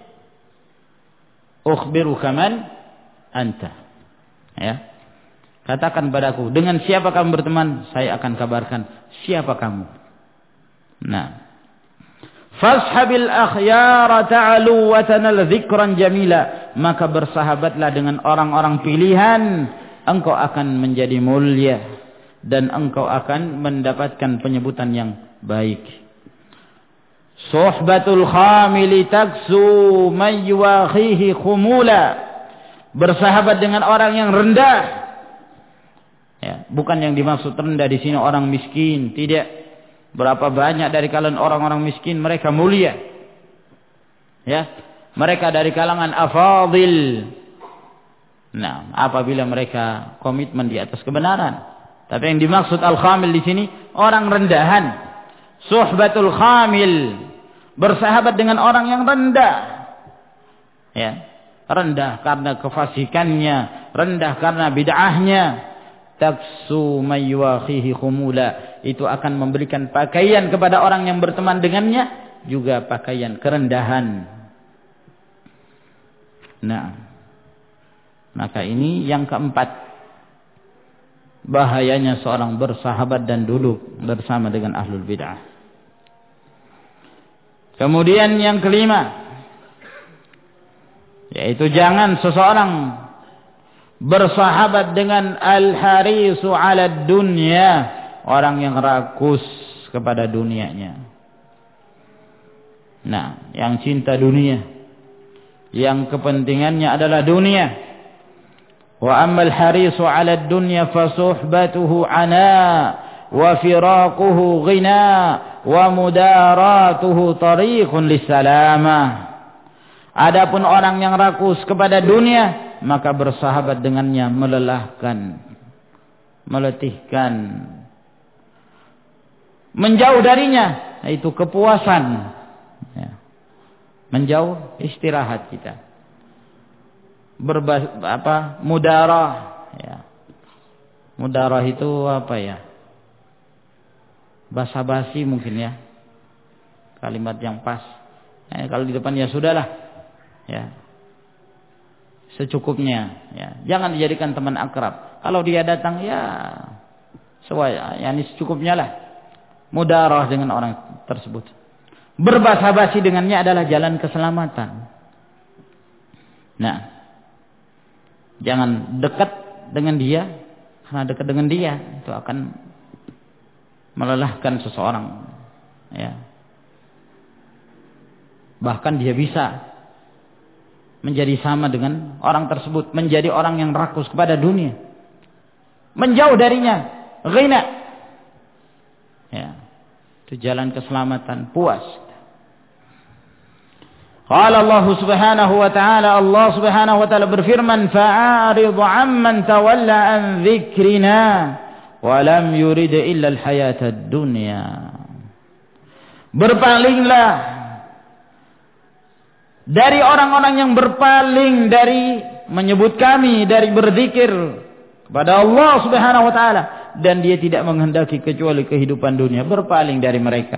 ukhbiruka man anta. Ya. Katakan padaku, dengan siapa kamu berteman, saya akan kabarkan siapa kamu. Nah, fashabil akhyara ta'alu wa tanal dzikran jamila. Maka bersahabatlah dengan orang-orang pilihan, engkau akan menjadi mulia dan engkau akan mendapatkan penyebutan yang baik. Suhbatul khamili taksu man yuakhihi khumula. Bersahabat dengan orang yang rendah. Ya, bukan yang dimaksud rendah di sini orang miskin, tidak. Berapa banyak dari kalangan orang-orang miskin mereka mulia. Ya, mereka dari kalangan afadil. Nah, apabila mereka komitmen di atas kebenaran. Tapi yang dimaksud al-khamil di sini orang rendahan. Suhbatul khamil, bersahabat dengan orang yang rendah. Ya, rendah karena kefasikannya, rendah karena bid'ahnya. Taksu may yuakhihi khumula, itu akan memberikan pakaian kepada orang yang berteman dengannya juga pakaian kerendahan. Nah, maka ini yang keempat, bahayanya seorang bersahabat dan duduk bersama dengan ahlul bid'ah. Kemudian yang kelima, yaitu jangan seseorang bersahabat dengan al-harisu 'ala dunya, orang yang rakus kepada dunianya. Nah, yang cinta dunia, yang kepentingannya adalah dunia. Wa ammal harisu 'ala dunya fasuhbatuhu 'ana wa firaquhu ghina wa mudaratuhu tariqun lis-salamah. Adapun orang yang rakus kepada dunia, maka bersahabat dengannya melelahkan, meletihkan. Menjauh darinya, itu kepuasan. Ya. Menjauh, istirahat kita. Berbas, apa? Mudarah. Ya. Mudarah itu apa ya? Basa-basi mungkin ya. Kalimat yang pas. Ya, kalau di depan ya sudahlah. Ya, secukupnya. Ya, jangan dijadikan teman akrab. Kalau dia datang ya, sesuai, ya ini secukupnya lah. Mudarah dengan orang tersebut. Berbasa-basi dengannya adalah jalan keselamatan. Nah, jangan dekat dengan dia, karena dekat dengan dia itu akan melelahkan seseorang. Ya, bahkan dia bisa menjadi sama dengan orang tersebut, menjadi orang yang rakus kepada dunia, menjauh darinya, ghina. Ya, itu jalan keselamatan, puas. Qala Allah Subhanahu wa ta'ala, Allah Subhanahu wa ta'ala berfirman, fa'arid 'amman tawalla an dzikrina wa lam yurid illa al-hayata ad-dunya. Berpalinglah dari orang-orang yang berpaling dari menyebut kami, dari berzikir kepada Allah Subhanahu wa ta'ala, dan dia tidak menghendaki kecuali kehidupan dunia, berpaling dari mereka.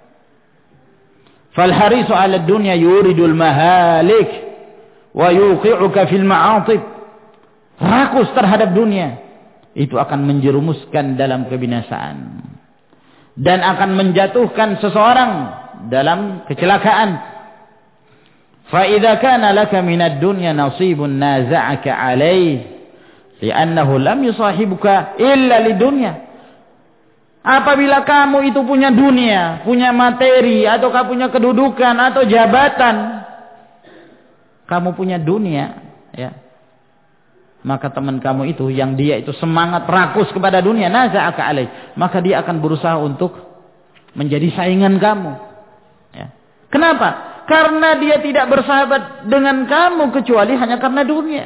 Fal harisu 'ala dunya yuridul mahalik wa yuqi'uka fil ma'atib. Rakus terhadap dunia itu akan menjerumuskan dalam kebinasaan dan akan menjatuhkan seseorang dalam kecelakaan. فَإِذَا كَانَ لَكَ مِنَ الدُّنْيَا نَصِيبٌ نَازَعَكَ عَلَيْهِ لِأَنَّهُ لَمْ يُصَاحِبُكَ إِلَّا لِدُنْيَا. Apabila kamu itu punya dunia, punya materi, atau kamu punya kedudukan atau jabatan, kamu punya dunia, ya, maka teman kamu itu yang dia itu semangat rakus kepada dunia, naza'aka alaih, maka dia akan berusaha untuk menjadi saingan kamu. Ya. Kenapa? Karena dia tidak bersahabat dengan kamu kecuali hanya karena dunia.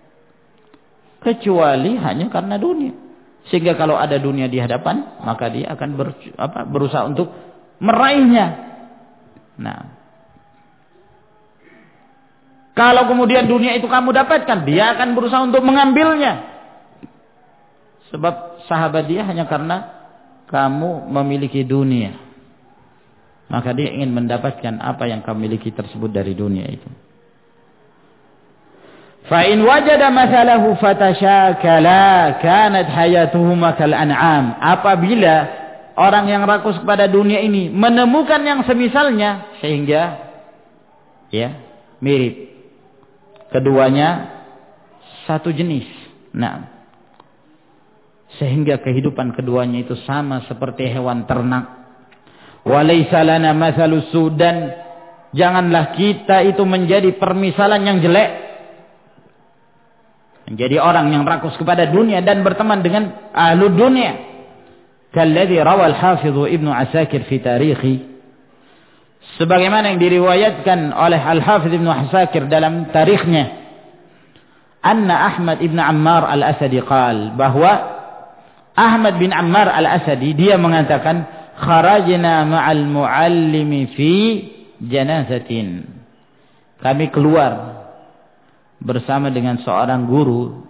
Kecuali hanya karena dunia. Sehingga kalau ada dunia di hadapan, maka dia akan ber, apa, berusaha untuk meraihnya. Nah, kalau kemudian dunia itu kamu dapatkan, dia akan berusaha untuk mengambilnya. Sebab sahabat dia hanya karena kamu memiliki dunia, maka dia ingin mendapatkan apa yang kamu miliki tersebut dari dunia itu. Fa in wajada mathalahu fatashakala kanat hayatuhuma kal an'am. Apabila orang yang rakus kepada dunia ini menemukan yang semisalnya, sehingga ya mirip, keduanya satu jenis. Nah, sehingga kehidupan keduanya itu sama seperti hewan ternak. Walaysa lana mathalus sudan, janganlah kita itu menjadi permisalan yang jelek, menjadi orang yang rakus kepada dunia dan berteman dengan ahlu dunia. Kalladzi rawal Hafiz Ibnu Asakir fi tarikhi, sebagaimana yang diriwayatkan oleh Al-Hafiz Ibnu Asakir dalam tarikhnya, anna Ahmad ibn Ammar al-Asadi qal, bahwa Ahmad bin Ammar al-Asadi dia mengatakan, kharajna ma'al muallimi fi janazatin, kami keluar bersama dengan seorang guru,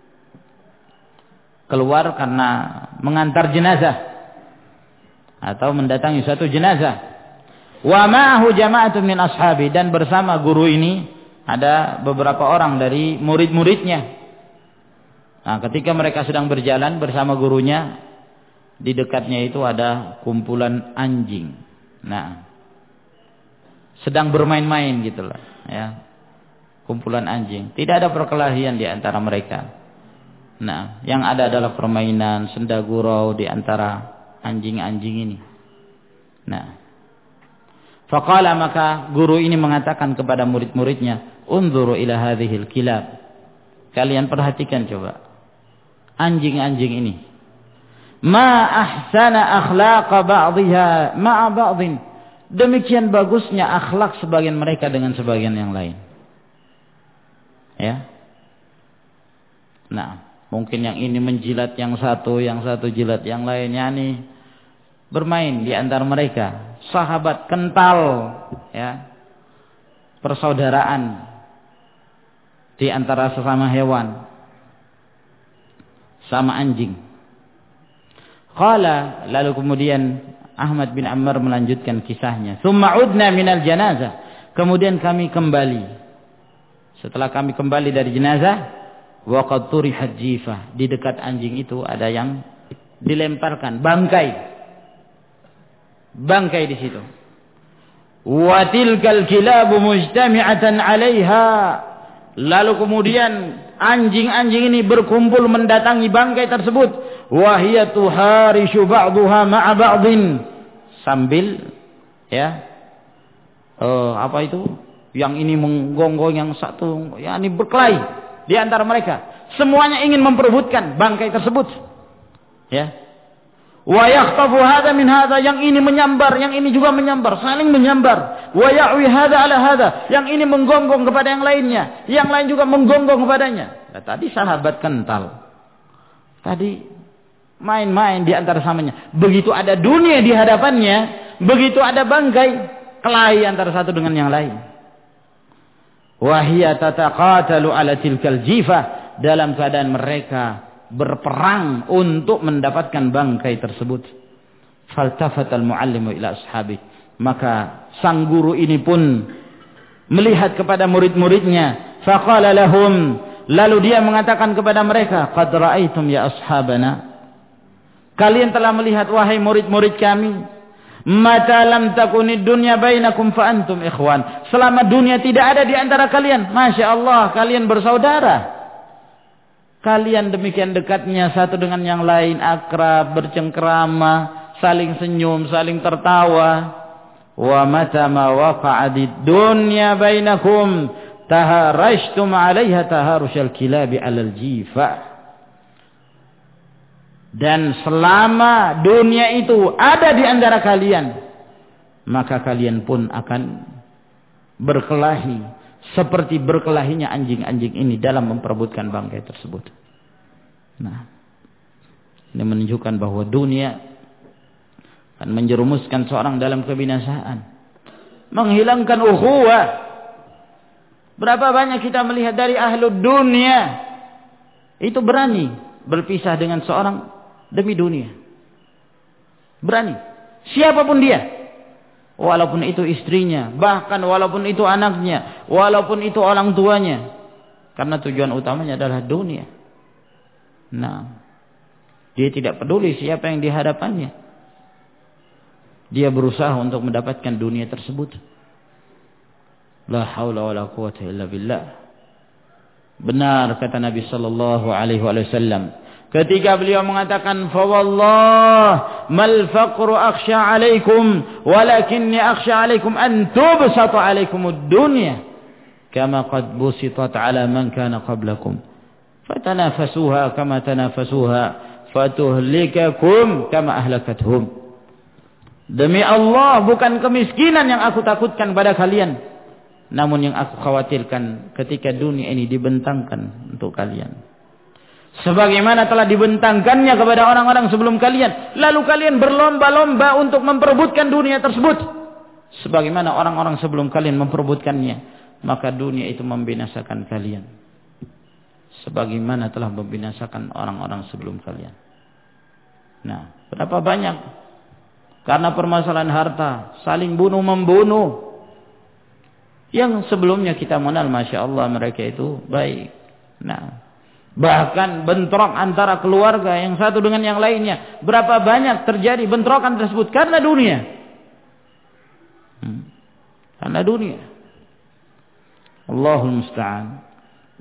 keluar karena mengantar jenazah atau mendatangi suatu jenazah. Wa ma'ahu jama'atun min ashabi, dan bersama guru ini ada beberapa orang dari murid-muridnya. Nah, ketika mereka sedang berjalan bersama gurunya, di dekatnya itu ada kumpulan anjing. Nah, sedang bermain-main gitulah, ya. Kumpulan anjing. Tidak ada perkelahian di antara mereka. Nah, yang ada adalah permainan senda gurau di antara anjing-anjing ini. Nah, faqala, maka guru ini mengatakan kepada murid-muridnya, unzuru ila hadhil kilab, kalian perhatikan coba anjing-anjing ini. Ma ahsana akhlaqa ba'dihha ma'a ba'dhin, demikian bagusnya akhlak sebagian mereka dengan sebagian yang lain. Ya. Nah, mungkin yang ini menjilat yang satu, yang satu jilat yang lainnya, nih bermain di antara mereka, sahabat kental, ya, persaudaraan di antara sesama hewan, sama anjing. Qala, lalu kemudian Ahmad bin Ammar melanjutkan kisahnya. Tsumma udna minal janazah, kemudian kami kembali. Setelah kami kembali dari jenazah, wa qad turihat jifah, di dekat anjing itu ada yang dilemparkan, bangkai. Bangkai di situ. Wa tilkal kilabu mujtami'atan 'alaiha, lalu kemudian anjing-anjing ini berkumpul mendatangi bangkai tersebut. Wa hiya tuharishu ba'daha ma'a ba'dhin, sambil ya oh, apa itu? Yang ini menggonggong yang satu, ya ini berkelahi di antara mereka. Semuanya ingin memperebutkan bangkai tersebut. Ya. Wa yakhtafu hadha min hadha, yang ini menyambar, yang ini juga menyambar, saling menyambar. Wa ya'wi hadha ala hadha, yang ini menggonggong kepada yang lainnya, yang lain juga menggonggong kepadanya. Nah, tadi sahabat kental. Tadi main-main di antara samanya. Begitu ada dunia di hadapannya, begitu ada bangkai, kelahi antara satu dengan yang lain. Wahia tataqatalu ala tilkal jifah, dalam keadaan mereka berperang untuk mendapatkan bangkai tersebut. Faltafatal muallimu ila ashabi, maka sang guru ini pun melihat kepada murid-muridnya. Faqala lahum, lalu dia mengatakan kepada mereka, qad ra'aitum ya ashabana, kalian telah melihat wahai murid-murid kami, mata lam takunid dunya bainakum fa antum ikhwan, selama dunia tidak ada di antara kalian, masya Allah, kalian bersaudara. Kalian demikian dekatnya satu dengan yang lain, akrab, bercengkrama, saling senyum, saling tertawa. Wa mata ma waqa'adid dunya bainakum taharashtum 'alaiha taharushal kilabi 'alal jifa. Dan selama dunia itu ada di antara kalian, maka kalian pun akan berkelahi seperti berkelahinya anjing-anjing ini dalam memperebutkan bangkai tersebut. Nah, ini menunjukkan bahwa dunia akan menjerumuskan seorang dalam kebinasaan, menghilangkan ukhuwah. Berapa banyak kita melihat dari ahlu dunia itu berani berpisah dengan seorang demi dunia. Berani. Siapapun dia. Walaupun itu istrinya, bahkan walaupun itu anaknya, walaupun itu orang tuanya. Karena tujuan utamanya adalah dunia. Nah, dia tidak peduli siapa yang di hadapannya. Dia berusaha untuk mendapatkan dunia tersebut. La haula wala quwwata illa billah. Benar kata Nabi sallallahu alaihi wasallam, ketika beliau mengatakan fa wallah mal faqru akhsha 'alaikum walakinni akhsha 'alaikum an tubsata 'alaikumud dunya kama qad busitat 'ala man kana qablakum fatanafasuha kama tanafasuha fatuhlikakum kama ahlakathum. Demi Allah, bukan kemiskinan yang aku takutkan pada kalian, namun yang aku khawatirkan ketika dunia ini dibentangkan untuk kalian sebagaimana telah dibentangkannya kepada orang-orang sebelum kalian, lalu kalian berlomba-lomba untuk memperebutkan dunia tersebut sebagaimana orang-orang sebelum kalian memperebutkannya, maka dunia itu membinasakan kalian sebagaimana telah membinasakan orang-orang sebelum kalian. Nah, berapa banyak karena permasalahan harta saling bunuh-membunuh yang sebelumnya kita mengenal, Masya Allah, mereka itu baik. Nah, bahkan bentrok antara keluarga yang satu dengan yang lainnya, berapa banyak terjadi bentrokan tersebut karena dunia. Hmm. Karena dunia. Allahul musta'an.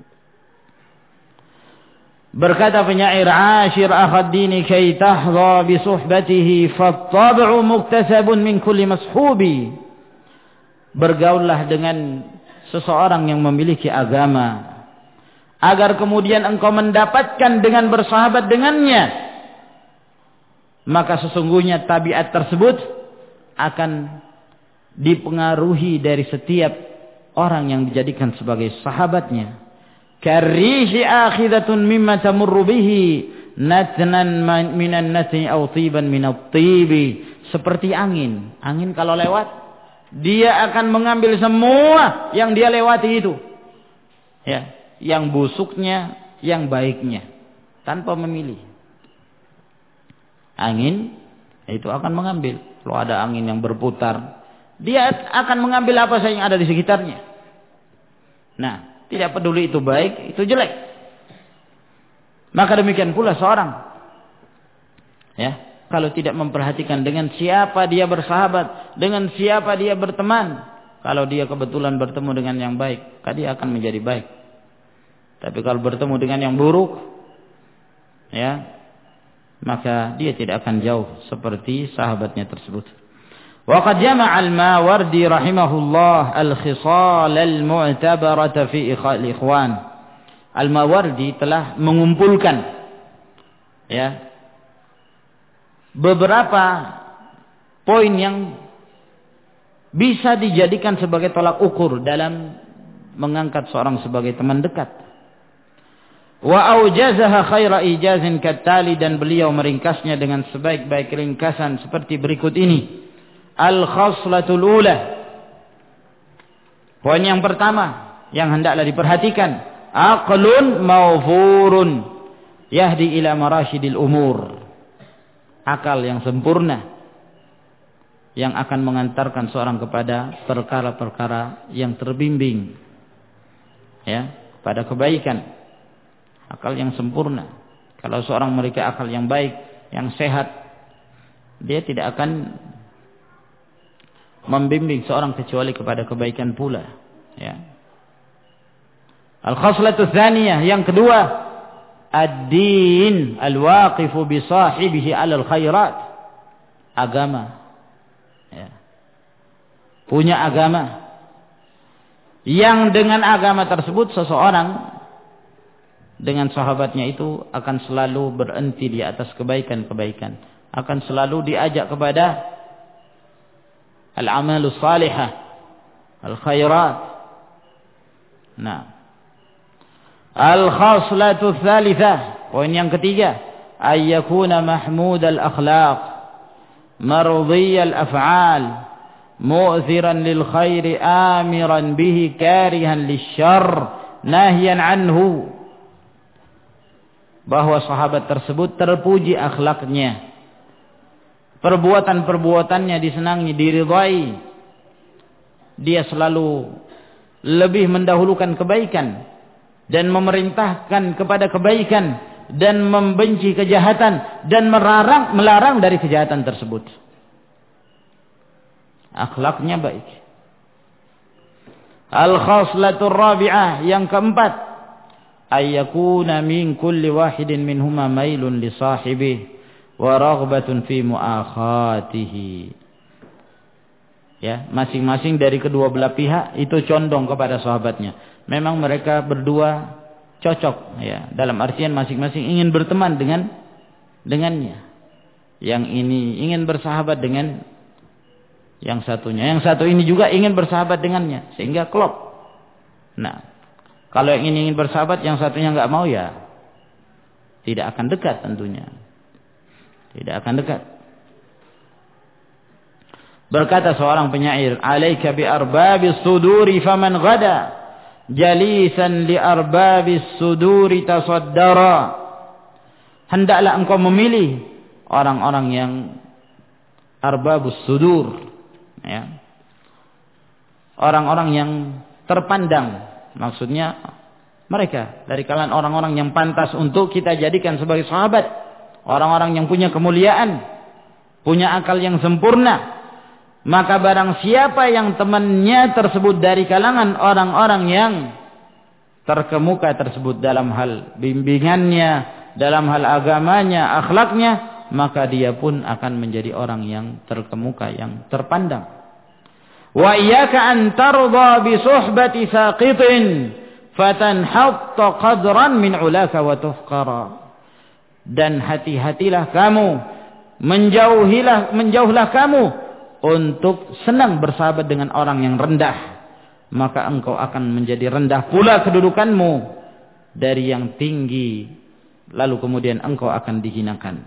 Berkata penyair, "Ashir akhad dini kay tahdha bi suhbatihi fat-tab'u muktasabun min kulli mashubi." Bergaullah dengan seseorang yang memiliki agama agar kemudian engkau mendapatkan dengan bersahabat dengannya, maka sesungguhnya tabiat tersebut akan dipengaruhi dari setiap orang yang dijadikan sebagai sahabatnya. Karishi akhidatun mimma tamurru bihi natnan minan natni aw tiban minat tibi. Seperti angin. Angin kalau lewat, dia akan mengambil semua yang dia lewati itu. Ya, yang busuknya, yang baiknya, tanpa memilih. Angin itu akan mengambil. Kalau ada angin yang berputar, dia akan mengambil apa saja yang ada di sekitarnya. Nah, tidak peduli itu baik, itu jelek. Maka demikian pula seorang, ya, kalau tidak memperhatikan dengan siapa dia bersahabat, dengan siapa dia berteman, kalau dia kebetulan bertemu dengan yang baik, maka dia akan menjadi baik. Tapi kalau bertemu dengan yang buruk, ya, maka dia tidak akan jauh seperti sahabatnya tersebut. وقد جمع الماوردي رحمه الله الخصال المعتبرة في الإخوان. Al-Mawardi telah mengumpulkan, ya, beberapa poin yang bisa dijadikan sebagai tolak ukur dalam mengangkat seorang sebagai teman dekat. Wa aujazaha khaira ijazin kattali, dan beliau meringkasnya dengan sebaik-baik ringkasan seperti berikut ini. Al-khaslatul ula. Poin yang pertama yang hendaklah diperhatikan, aqlun mawfurun yahdi ila marashidil umur. Akal yang sempurna yang akan mengantarkan seorang kepada perkara-perkara yang terbimbing, ya, pada kebaikan. Akal yang sempurna. Kalau seorang memiliki akal yang baik, yang sehat, dia tidak akan membimbing seorang kecuali kepada kebaikan pula, ya. Al-khaslatu tsaniyah, yang kedua, ad-din al-waqifu bi sahibihi 'alal khairat. Agama, ya. Punya agama yang dengan agama tersebut seseorang dengan sahabatnya itu akan selalu berhenti di atas kebaikan-kebaikan, akan selalu diajak kepada al-amalus salihah, al-khairat. Nah, al-khaslatu tsalitsah, poin yang ketiga, ay yakuna mahmud al-akhlaq, mardiy al-af'al, mu'thiran lil khairi, amiran bihi, karihan lisyarr, nahyan anhu. Bahwa sahabat tersebut terpuji akhlaknya, perbuatan-perbuatannya disenangi, diridhai. Dia selalu lebih mendahulukan kebaikan dan memerintahkan kepada kebaikan dan membenci kejahatan dan melarang melarang dari kejahatan tersebut. Akhlaknya baik. Al-khaslatur rabi'ah, yang keempat, ayyakuna min kulli wahidin minhuma mailun li sahibihi wa raghbatun fi muakhatihi. Ya, masing-masing dari kedua belah pihak itu condong kepada sahabatnya. Memang mereka berdua cocok, ya, dalam artian masing-masing ingin berteman dengan dengannya. Yang ini ingin bersahabat dengan yang satunya, yang satu ini juga ingin bersahabat dengannya, sehingga klop. Nah, kalau yang ini ingin bersahabat, yang satunya nggak mau, ya tidak akan dekat tentunya. Tidak akan dekat. Berkata seorang penyair, "Alaika bi arbabis suduri faman ghada jalisan li arbabis suduri tasaddara." Hendaklah engkau memilih orang-orang yang arbabus sudur, ya. Orang-orang yang terpandang, maksudnya mereka dari kalangan orang-orang yang pantas untuk kita jadikan sebagai sahabat, orang-orang yang punya kemuliaan, punya akal yang sempurna. Maka barang siapa yang temannya tersebut dari kalangan orang-orang yang terkemuka tersebut dalam hal bimbingannya, dalam hal agamanya, akhlaknya, maka dia pun akan menjadi orang yang terkemuka, yang terpandang. Wa iyyaka an tarda bi suhbati saqitin fatanhatta qadran min ulaka wa tuhqara. Dan hati-hatilah kamu, menjauhilah menjauhlah kamu untuk senang bersahabat dengan orang yang rendah, maka engkau akan menjadi rendah pula kedudukanmu dari yang tinggi, lalu kemudian engkau akan dihinakan.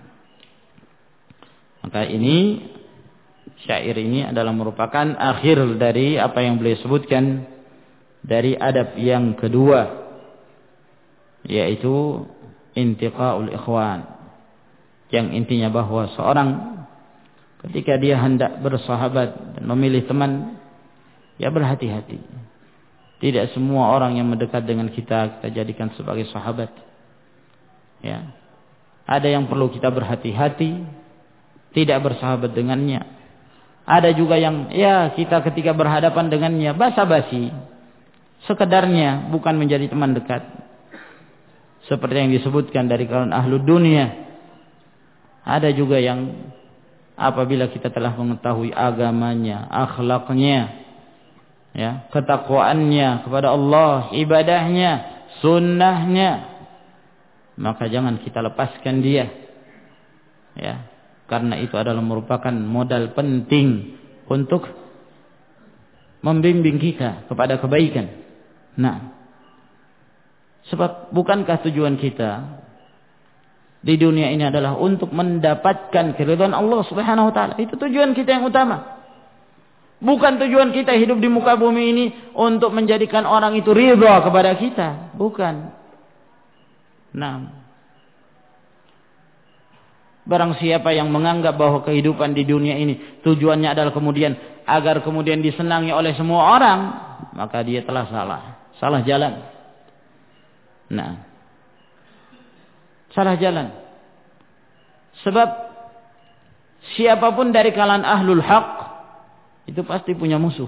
Maka ini, syair ini adalah merupakan akhir dari apa yang beliau sebutkan dari adab yang kedua, yaitu intiqaul ikhwan, yang intinya bahwa seorang ketika dia hendak bersahabat dan memilih teman, ya berhati-hati. Tidak semua orang yang mendekat dengan kita kita jadikan sebagai sahabat. Ya. Ada yang perlu kita berhati-hati, tidak bersahabat dengannya. Ada juga yang ya kita ketika berhadapan dengannya basa-basi, sekedarnya, bukan menjadi teman dekat. Seperti yang disebutkan dari kalangan ahlud dunia. Ada juga yang apabila kita telah mengetahui agamanya, akhlaknya, ya, ketakwaannya kepada Allah, ibadahnya, sunnahnya, maka jangan kita lepaskan dia, ya, karena itu adalah merupakan modal penting untuk membimbing kita kepada kebaikan. Nah, sebab bukankah tujuan kita di dunia ini adalah untuk mendapatkan keridhaan Allah Subhanahu wa taala? Itu tujuan kita yang utama. Bukan tujuan kita hidup di muka bumi ini untuk menjadikan orang itu ridha kepada kita, bukan. Nah, barang siapa yang menganggap bahwa kehidupan di dunia ini tujuannya adalah kemudian agar kemudian disenangi oleh semua orang, maka dia telah salah, salah jalan. Nah, salah jalan. Sebab siapapun dari kalangan ahlul haq itu pasti punya musuh.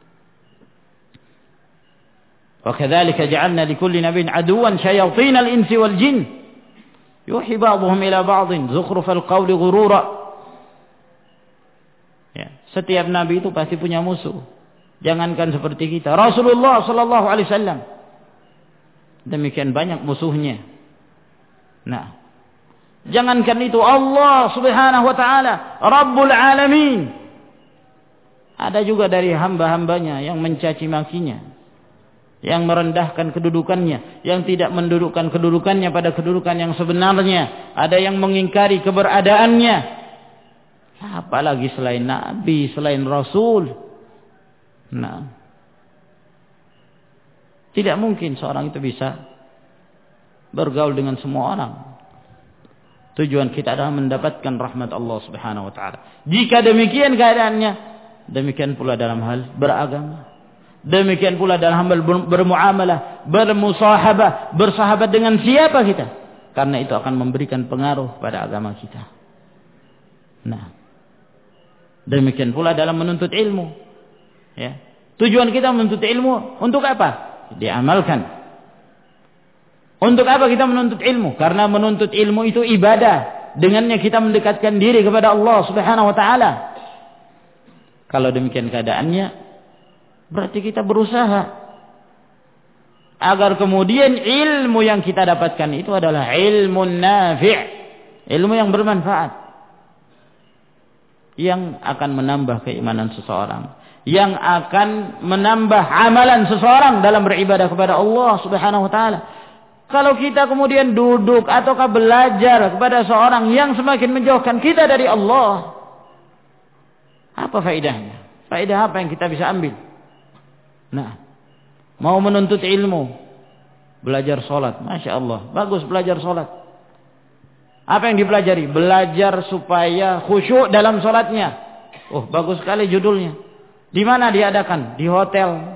Wa kadzalika ja'alna likulli nabiyyin aduwan syayatinal insi wal jin yuhi ba'dhum ila ba'dhin zukhrufal qawli ghurura. Ya, setiap nabi itu pasti punya musuh. Jangankan seperti kita, Rasulullah sallallahu alaihi wasallam demikian banyak musuhnya. Nah, jangankan itu, Allah Subhanahu wa taala Rabbul Alamin, ada juga dari hamba-hambanya yang mencaci makinya, yang merendahkan kedudukannya, yang tidak mendudukkan kedudukannya pada kedudukan yang sebenarnya, ada yang mengingkari keberadaannya. Apalagi selain Nabi, selain Rasul. Nah, tidak mungkin seorang itu bisa bergaul dengan semua orang. Tujuan kita adalah mendapatkan rahmat Allah Subhanahu wa taala. Jika demikian keadaannya, demikian pula dalam hal beragama. Demikian pula dalam hal bermuamalah, bermusahabah, bersahabat dengan siapa kita. Karena itu akan memberikan pengaruh pada agama kita. Nah, demikian pula dalam menuntut ilmu. Ya. Tujuan kita menuntut ilmu untuk apa? Diamalkan. Untuk apa kita menuntut ilmu? Karena menuntut ilmu itu ibadah. Dengannya kita mendekatkan diri kepada Allah Subhanahu wa taala. Kalau demikian keadaannya, berarti kita berusaha agar kemudian ilmu yang kita dapatkan itu adalah ilmu nafi', ilmu yang bermanfaat, yang akan menambah keimanan seseorang, yang akan menambah amalan seseorang dalam beribadah kepada Allah Subhanahu wa taala. Kalau kita kemudian duduk ataukah belajar kepada seorang yang semakin menjauhkan kita dari Allah, apa faedahnya? Faedah apa yang kita bisa ambil? Nah, mau menuntut ilmu, belajar sholat, masya Allah, bagus belajar sholat. Apa yang dipelajari? Belajar supaya khusyuk dalam sholatnya. Oh, bagus sekali judulnya. Di mana diadakan? Di hotel,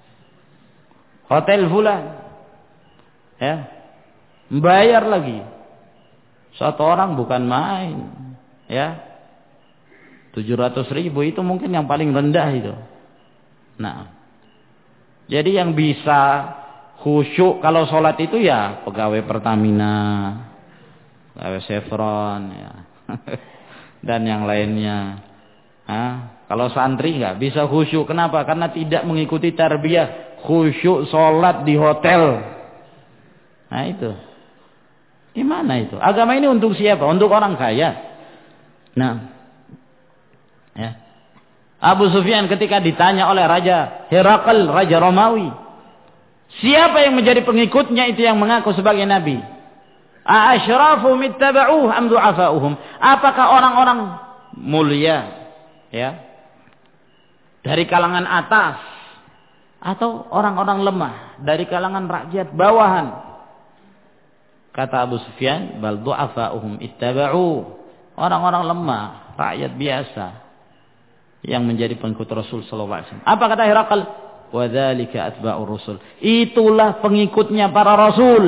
hotel fulan. Ya, bayar lagi. Satu orang bukan main. Ya, tujuh ratus ribu itu mungkin yang paling rendah itu. Nah, jadi yang bisa khusyuk kalau sholat itu ya pegawai Pertamina, pegawai Chevron, ya. Dan yang lainnya. Hah? Kalau santri nggak bisa khusyuk. Kenapa? Karena tidak mengikuti tarbiyah khusyuk sholat di hotel. Nah itu, gimana itu? Agama ini untuk siapa? Untuk orang kaya. Nah, ya. Abu Sufyan ketika ditanya oleh Raja Herakl, Raja Romawi, siapa yang menjadi pengikutnya itu yang mengaku sebagai nabi? A'ashrafuhum ittaba'uhu am du'afa'uhum? Apakah orang-orang mulia, ya, dari kalangan atas, atau orang-orang lemah dari kalangan rakyat bawahan? Kata Abu Sufyan, bal du'afa'uhum ittaba'u. Orang-orang lemah, rakyat biasa yang menjadi pengikut Rasul sallallahu alaihi wasallam. Apa kata Herakl? Wa dzalika atba'ur rusul. Itulah pengikutnya para rasul.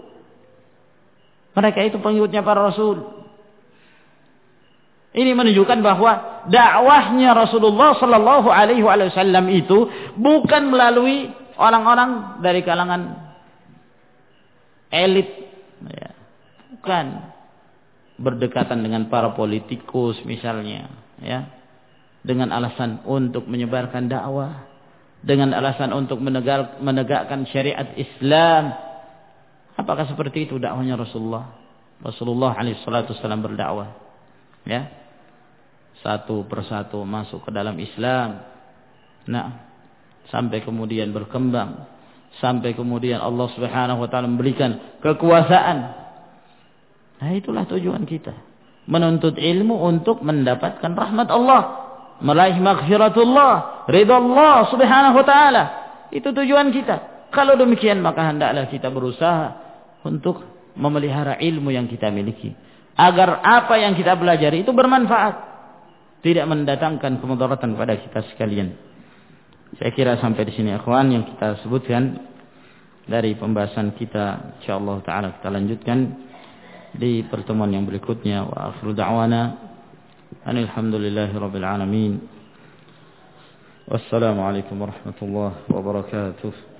Mereka itu pengikutnya para rasul. Ini menunjukkan bahwa dakwahnya Rasulullah sallallahu alaihi wasallam itu bukan melalui orang-orang dari kalangan elit, ya, bukan berdekatan dengan para politikus misalnya, ya, dengan alasan untuk menyebarkan dakwah, dengan alasan untuk menegak, menegakkan syariat Islam. Apakah seperti itu dakwahnya Rasulullah? Rasulullah alaihi salatu wasallam berdakwah, ya, satu persatu masuk ke dalam Islam. Nah, sampai kemudian berkembang, sampai kemudian Allah Subhanahu wa taala memberikan kekuasaan. Nah, itulah tujuan kita. Menuntut ilmu untuk mendapatkan rahmat Allah, meraih maghfiratullah, ridha Allah Subhanahu wa taala. Itu tujuan kita. Kalau demikian maka hendaklah kita berusaha untuk memelihara ilmu yang kita miliki, agar apa yang kita pelajari itu bermanfaat, tidak mendatangkan kemudaratan kepada kita sekalian. Saya kira sampai di sini ikhwan yang kita sebutkan dari pembahasan kita. Insyaallah taala kita lanjutkan di pertemuan yang berikutnya. Wa akhiru da'wana alhamdulillahirabbil alamin. Wassalamu alaikum warahmatullahi wabarakatuh.